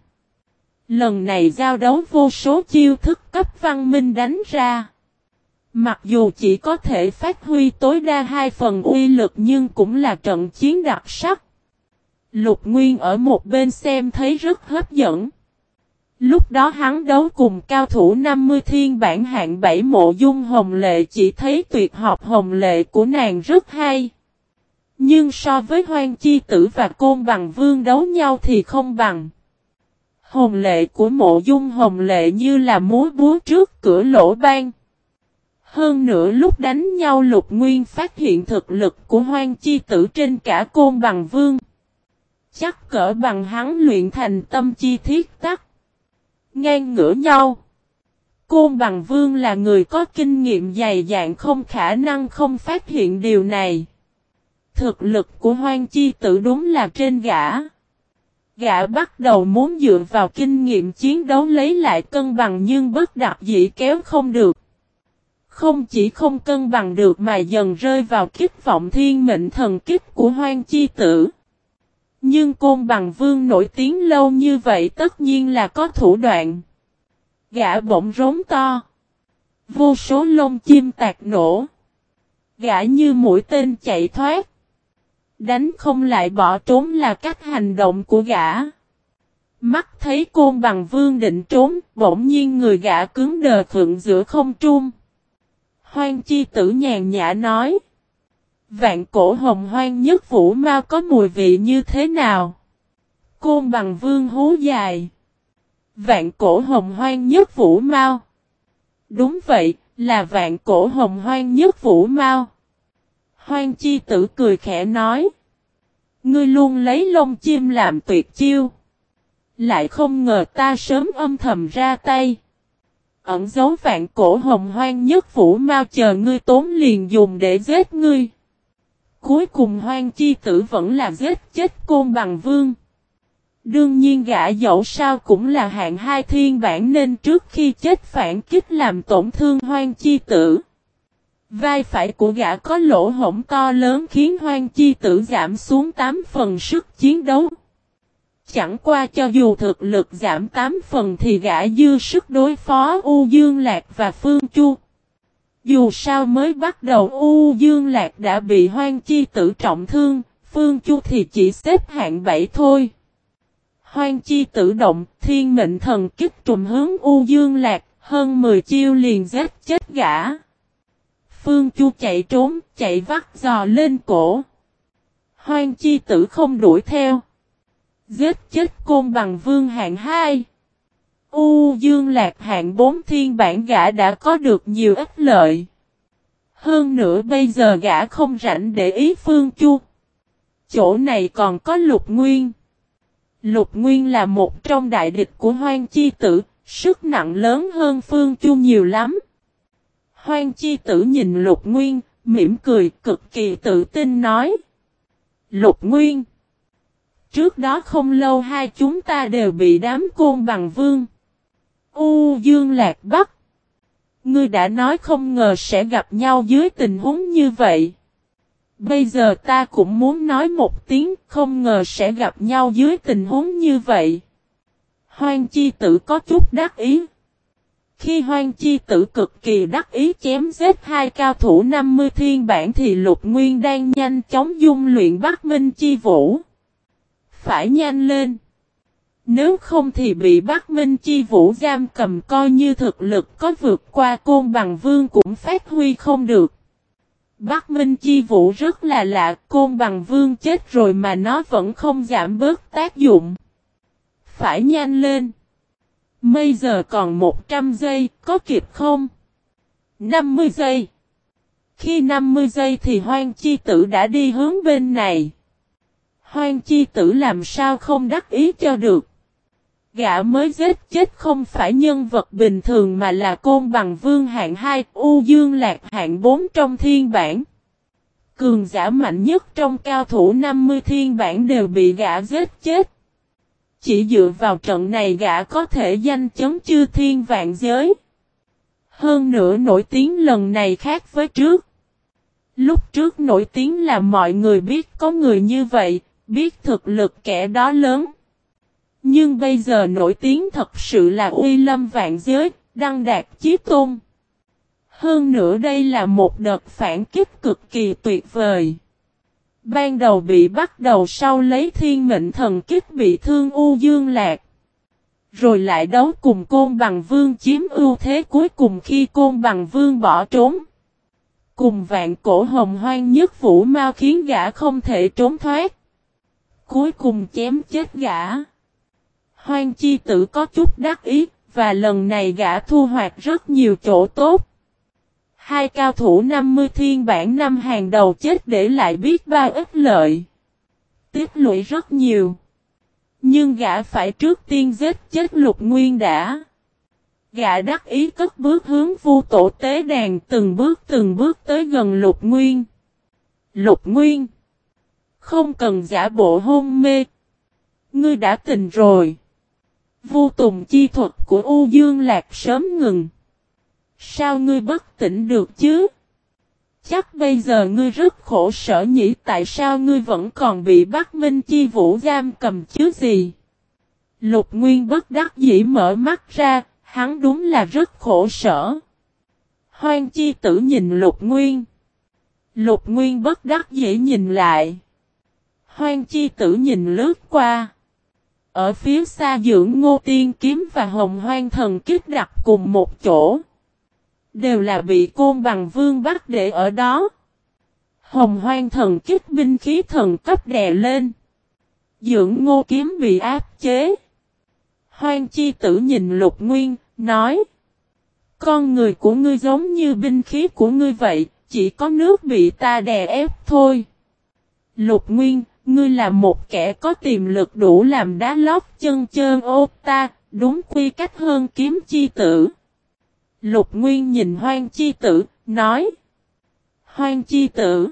Lần này giao đấu vô số chiêu thức cấp văn minh đánh ra. Mặc dù chỉ có thể phát huy tối đa 2 phần uy lực nhưng cũng là trận chiến đặc sắc. Lục Nguyên ở một bên xem thấy rất hấp dẫn. Lúc đó hắn đấu cùng cao thủ 50 thiên bản hạng 7 Mộ Dung Hồng Lệ, chỉ thấy tuyệt học Hồng Lệ của nàng rất hay. Nhưng so với Hoang Chi Tử và Côn Bằng Vương đấu nhau thì không bằng. Hồng Lệ của Mộ Dung Hồng Lệ như là múa búa trước cửa lỗ ban. Hơn nữa lúc đánh nhau Lục Nguyên phát hiện thực lực của Hoang Chi Tử trên cả Côn Bằng Vương. Chắc cỡ bằng hắn luyện thành tâm chi thiết tắc. Ngang ngửa nhau. Côn Bằng Vương là người có kinh nghiệm dày dạn, không khả năng không phát hiện điều này. Thực lực của Hoang Chi Tử đúng là trên gã. Gã bắt đầu muốn dựa vào kinh nghiệm chiến đấu lấy lại cân bằng nhưng bất đắc dĩ kéo không được. Không chỉ không cân bằng được mà dần rơi vào kích vọng thiên mệnh thần kích của Hoang Chi Tử. Nhưng Côn Bằng Vương nổi tiếng lâu như vậy tất nhiên là có thủ đoạn. Gã bỗng rống to. Vô số lông chim tạc nổ. Gã như mũi tên chạy thoát. Đánh không lại bỏ trốn là cách hành động của gã. Mắt thấy Côn Bằng Vương định trốn, bỗng nhiên người gã cứng đờ khựng giữa không trung. Hoang Chi Tử nhàn nhã nói. Vạn cổ hồng hoang nhất vũ mao có mùi vị như thế nào? Côn Bằng Vương hú dài. Vạn cổ hồng hoang nhất vũ mao. Đúng vậy, là vạn cổ hồng hoang nhất vũ mao. Hoang Chi Tử cười khẽ nói. Ngươi luôn lấy lông chim làm tuyệt chiêu. Lại không ngờ ta sớm âm thầm ra tay. Ẩn giấu vạn cổ hồng hoang nhất vũ mao chờ ngươi tốn liền dùng để giết ngươi. Cuối cùng Hoang Chi Tử vẫn là giết chết Côn Bằng Vương. Đương nhiên gã dẫu sao cũng là hạng 2 thiên bản nên trước khi chết phản kích làm tổn thương Hoang Chi Tử. Vai phải của gã có lỗ hổng to lớn khiến Hoang Chi Tử giảm xuống 8 phần sức chiến đấu. Chẳng qua cho dù thực lực giảm 8 phần thì gã dư sức đối phó U Dương Lạc và Phương Chu. Dù sao mới bắt đầu U Dương Lạc đã bị Hoang Chi Tử trọng thương, Phương Chu thì chỉ xếp hạng 7 thôi. Hoang Chi Tử động, thiên mệnh thần kích trùm hướng U Dương Lạc, hơn 10 chiêu liền giết chết gã. Phương Chu chạy trốn, chạy vắt giò lên cổ. Hoang Chi Tử không đuổi theo. Giết chết Côn Bằng Vương hạng 2. U Dương Lạc hạng 4 thiên bản gã đã có được nhiều ích lợi. Hơn nữa bây giờ gã không rảnh để ý Phương Chu. Chỗ này còn có Lục Nguyên. Lục Nguyên là một trong đại địch của Hoang Chi Tử, sức nặng lớn hơn Phương Chu nhiều lắm. Hoang Chi Tử nhìn Lục Nguyên, mỉm cười cực kỳ tự tin nói. Lục Nguyên. Trước đó không lâu hai chúng ta đều bị đám Côn Bằng Vương U Dương Lạc Bắc. Ngươi đã nói không ngờ sẽ gặp nhau dưới tình huống như vậy. Bây giờ ta cũng muốn nói một tiếng không ngờ sẽ gặp nhau dưới tình huống như vậy. Hoang Chi Tử có chút đắc ý. Khi Hoang Chi Tử cực kỳ đắc ý chém giết hai cao thủ 50 thiên bản thì Lục Nguyên đang nhanh chóng dung luyện Bắc Minh Chi Vũ. Phải nhanh lên. Nếu không thì bị Bắc Minh Chi Vũ giam cầm coi như thực lực có vượt qua Côn Bằng Vương cũng phát huy không được. Bắc Minh Chi Vũ rất là lạ, Côn Bằng Vương chết rồi mà nó vẫn không giảm bớt tác dụng. Phải nhanh lên. Bây giờ còn 100 giây, có kịp không? 50 giây. Khi 50 giây thì Hoang Chi Tử đã đi hướng bên này. Hoang Chi Tử làm sao không đắc ý cho được. Gã mới giết chết không phải nhân vật bình thường mà là Côn Bằng Vương hạng 2, U Dương Lạc hạng 4 trong thiên bản. Cường giả mạnh nhất trong cao thủ 50 thiên bản đều bị gã giết chết. Chỉ dựa vào trận này gã có thể danh chấn chư thiên vạn giới. Hơn nữa nổi tiếng lần này khác với trước. Lúc trước nổi tiếng là mọi người biết có người như vậy, biết thực lực kẻ đó lớn. Nhưng bây giờ nổi tiếng thật sự là uy lâm vạn giới, đăng đạt chí tôn. Hơn nữa đây là một đợt phản kích cực kỳ tuyệt vời. Ban đầu bị bắt đầu sau lấy thiên mệnh thần kích bị thương U Dương Lạc. Rồi lại đấu cùng Côn Bằng Vương chiếm ưu thế cuối cùng khi Côn Bằng Vương bỏ trốn. Cùng vạn cổ hồng hoang nhất vũ mau khiến gã không thể trốn thoát. Cuối cùng chém chết gã. Hoang Chi Tử có chút đắc ý, và lần này gã thu hoạch rất nhiều chỗ tốt. Hai cao thủ 50 thiên bản năm hàng đầu chết để lại biết bao ích lợi. Tiết lũy rất nhiều. Nhưng gã phải trước tiên giết chết Lục Nguyên đã. Gã đắc ý cất bước hướng Vu Tổ tế đàn từng bước tới gần Lục Nguyên. Lục Nguyên. Không cần giả bộ hôn mê. Ngươi đã tỉnh rồi. Vu Tùng chi thuật của U Dương Lạc sớm ngừng. Sao ngươi bất tỉnh được chứ? Chắc bây giờ ngươi rất khổ sở nhỉ, tại sao ngươi vẫn còn bị Bắc Minh Chi Vũ giam cầm chứ gì? Lục Nguyên bất đắc dĩ mở mắt ra, hắn đúng là rất khổ sở. Hoang Chi Tử nhìn Lục Nguyên. Lục Nguyên bất đắc dĩ nhìn lại. Hoang Chi Tử nhìn lướt qua. Ở phía xa Dưỡng Ngô Tiên Kiếm và Hồng Hoang Thần Kích đặt cùng một chỗ. Đều là bị Côn Bằng Vương bắt để ở đó. Hồng Hoang Thần Kích binh khí thần cấp đè lên. Dưỡng Ngô Kiếm bị áp chế. Hoang Chi Tử nhìn Lục Nguyên, nói. Con người của ngươi giống như binh khí của ngươi vậy, chỉ có nước bị ta đè ép thôi. Lục Nguyên, ngươi là một kẻ có tiềm lực đủ làm đá lót chân trơn ô ta, đúng quy cách hơn Kiếm Chi Tử. Lục Nguyên nhìn Hoang Chi Tử, nói. Hoang Chi Tử.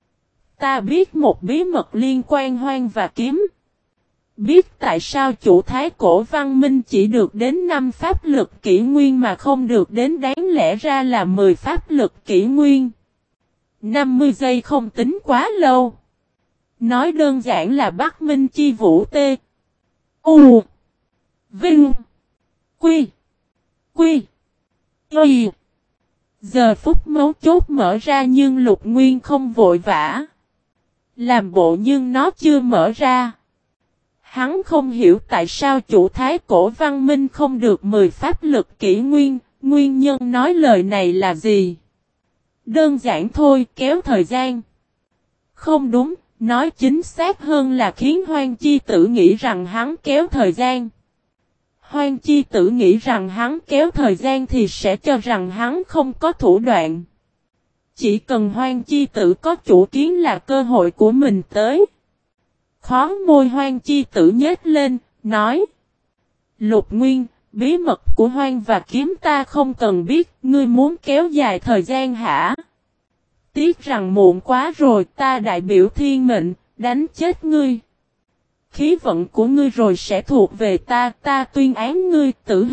Ta biết một bí mật liên quan Hoang và Kiếm. Biết tại sao chủ thái cổ văn minh chỉ được đến 5 pháp lực kỷ nguyên mà không được đến đáng lẽ ra là 10 pháp lực kỷ nguyên. 50 giây không tính quá lâu. Nói đơn giản là Bắc Minh Chi Vũ Tê. U. Vinh. Quy. Quy. Y. Giờ phút mấu chốt mở ra nhưng Lục Nguyên không vội vã. Làm bộ nhưng nó chưa mở ra. Hắn không hiểu tại sao chủ thái cổ văn minh không được 10 pháp lực kỷ nguyên, nguyên nhân nói lời này là gì? Đơn giản thôi, kéo thời gian. Không đúng, nói chính xác hơn là khiến Hoang Chi Tử nghĩ rằng hắn kéo thời gian. Hoang Chi Tử nghĩ rằng hắn kéo thời gian thì sẽ cho rằng hắn không có thủ đoạn. Chỉ cần Hoang Chi Tử có chủ kiến là cơ hội của mình tới. Khó môi Hoang Chi Tử nhếch lên, nói. Lục Nguyên, bí mật của Hoang và Kiếm ta không cần biết, ngươi muốn kéo dài thời gian hả? Tiếc rằng muộn quá rồi, ta đại biểu thiên mệnh, đánh chết ngươi. Khí vận của ngươi rồi sẽ thuộc về ta, ta tuyên án ngươi tử hình,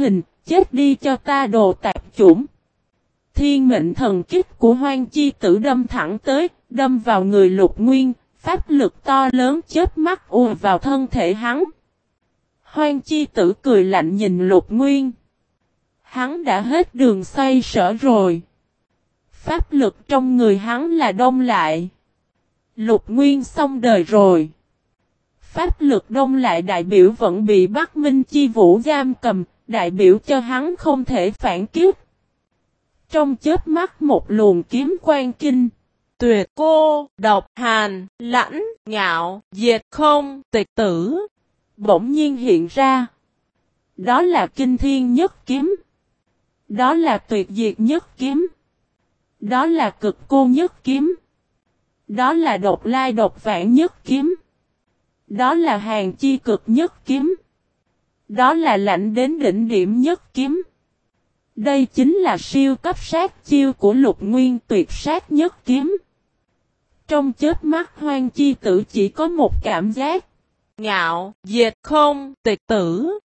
chết đi cho ta đồ tạp chủng. Thiên mệnh thần kích của Hoang Chi Tử đâm thẳng tới, đâm vào người Lục Nguyên, pháp lực to lớn chớp mắt ùa vào thân thể hắn. Hoang Chi Tử cười lạnh nhìn Lục Nguyên. Hắn đã hết đường xoay sở rồi. Pháp lực trong người hắn là đông lại. Lục Nguyên xong đời rồi. Pháp lực đông lại đại biểu vẫn bị Bắc Minh Chi Vũ giam cầm, đại biểu cho hắn không thể phản kiếp. Trong chớp mắt một luồng kiếm quang kinh, tuyệt, cô, độc, hàn, lãnh, ngạo, diệt không, tịch tử, bỗng nhiên hiện ra. Đó là kinh thiên nhất kiếm. Đó là tuyệt diệt nhất kiếm. Đó là cực cô nhất kiếm. Đó là độc lai độc vãng nhất kiếm. Đó là hàng chi cực nhất kiếm. Đó là lạnh đến đỉnh điểm nhất kiếm. Đây chính là siêu cấp sát chiêu của Lục Nguyên, tuyệt sát nhất kiếm. Trong chớp mắt Hoang Chi Tử chỉ có một cảm giác. Ngạo, diệt không, tịch tử.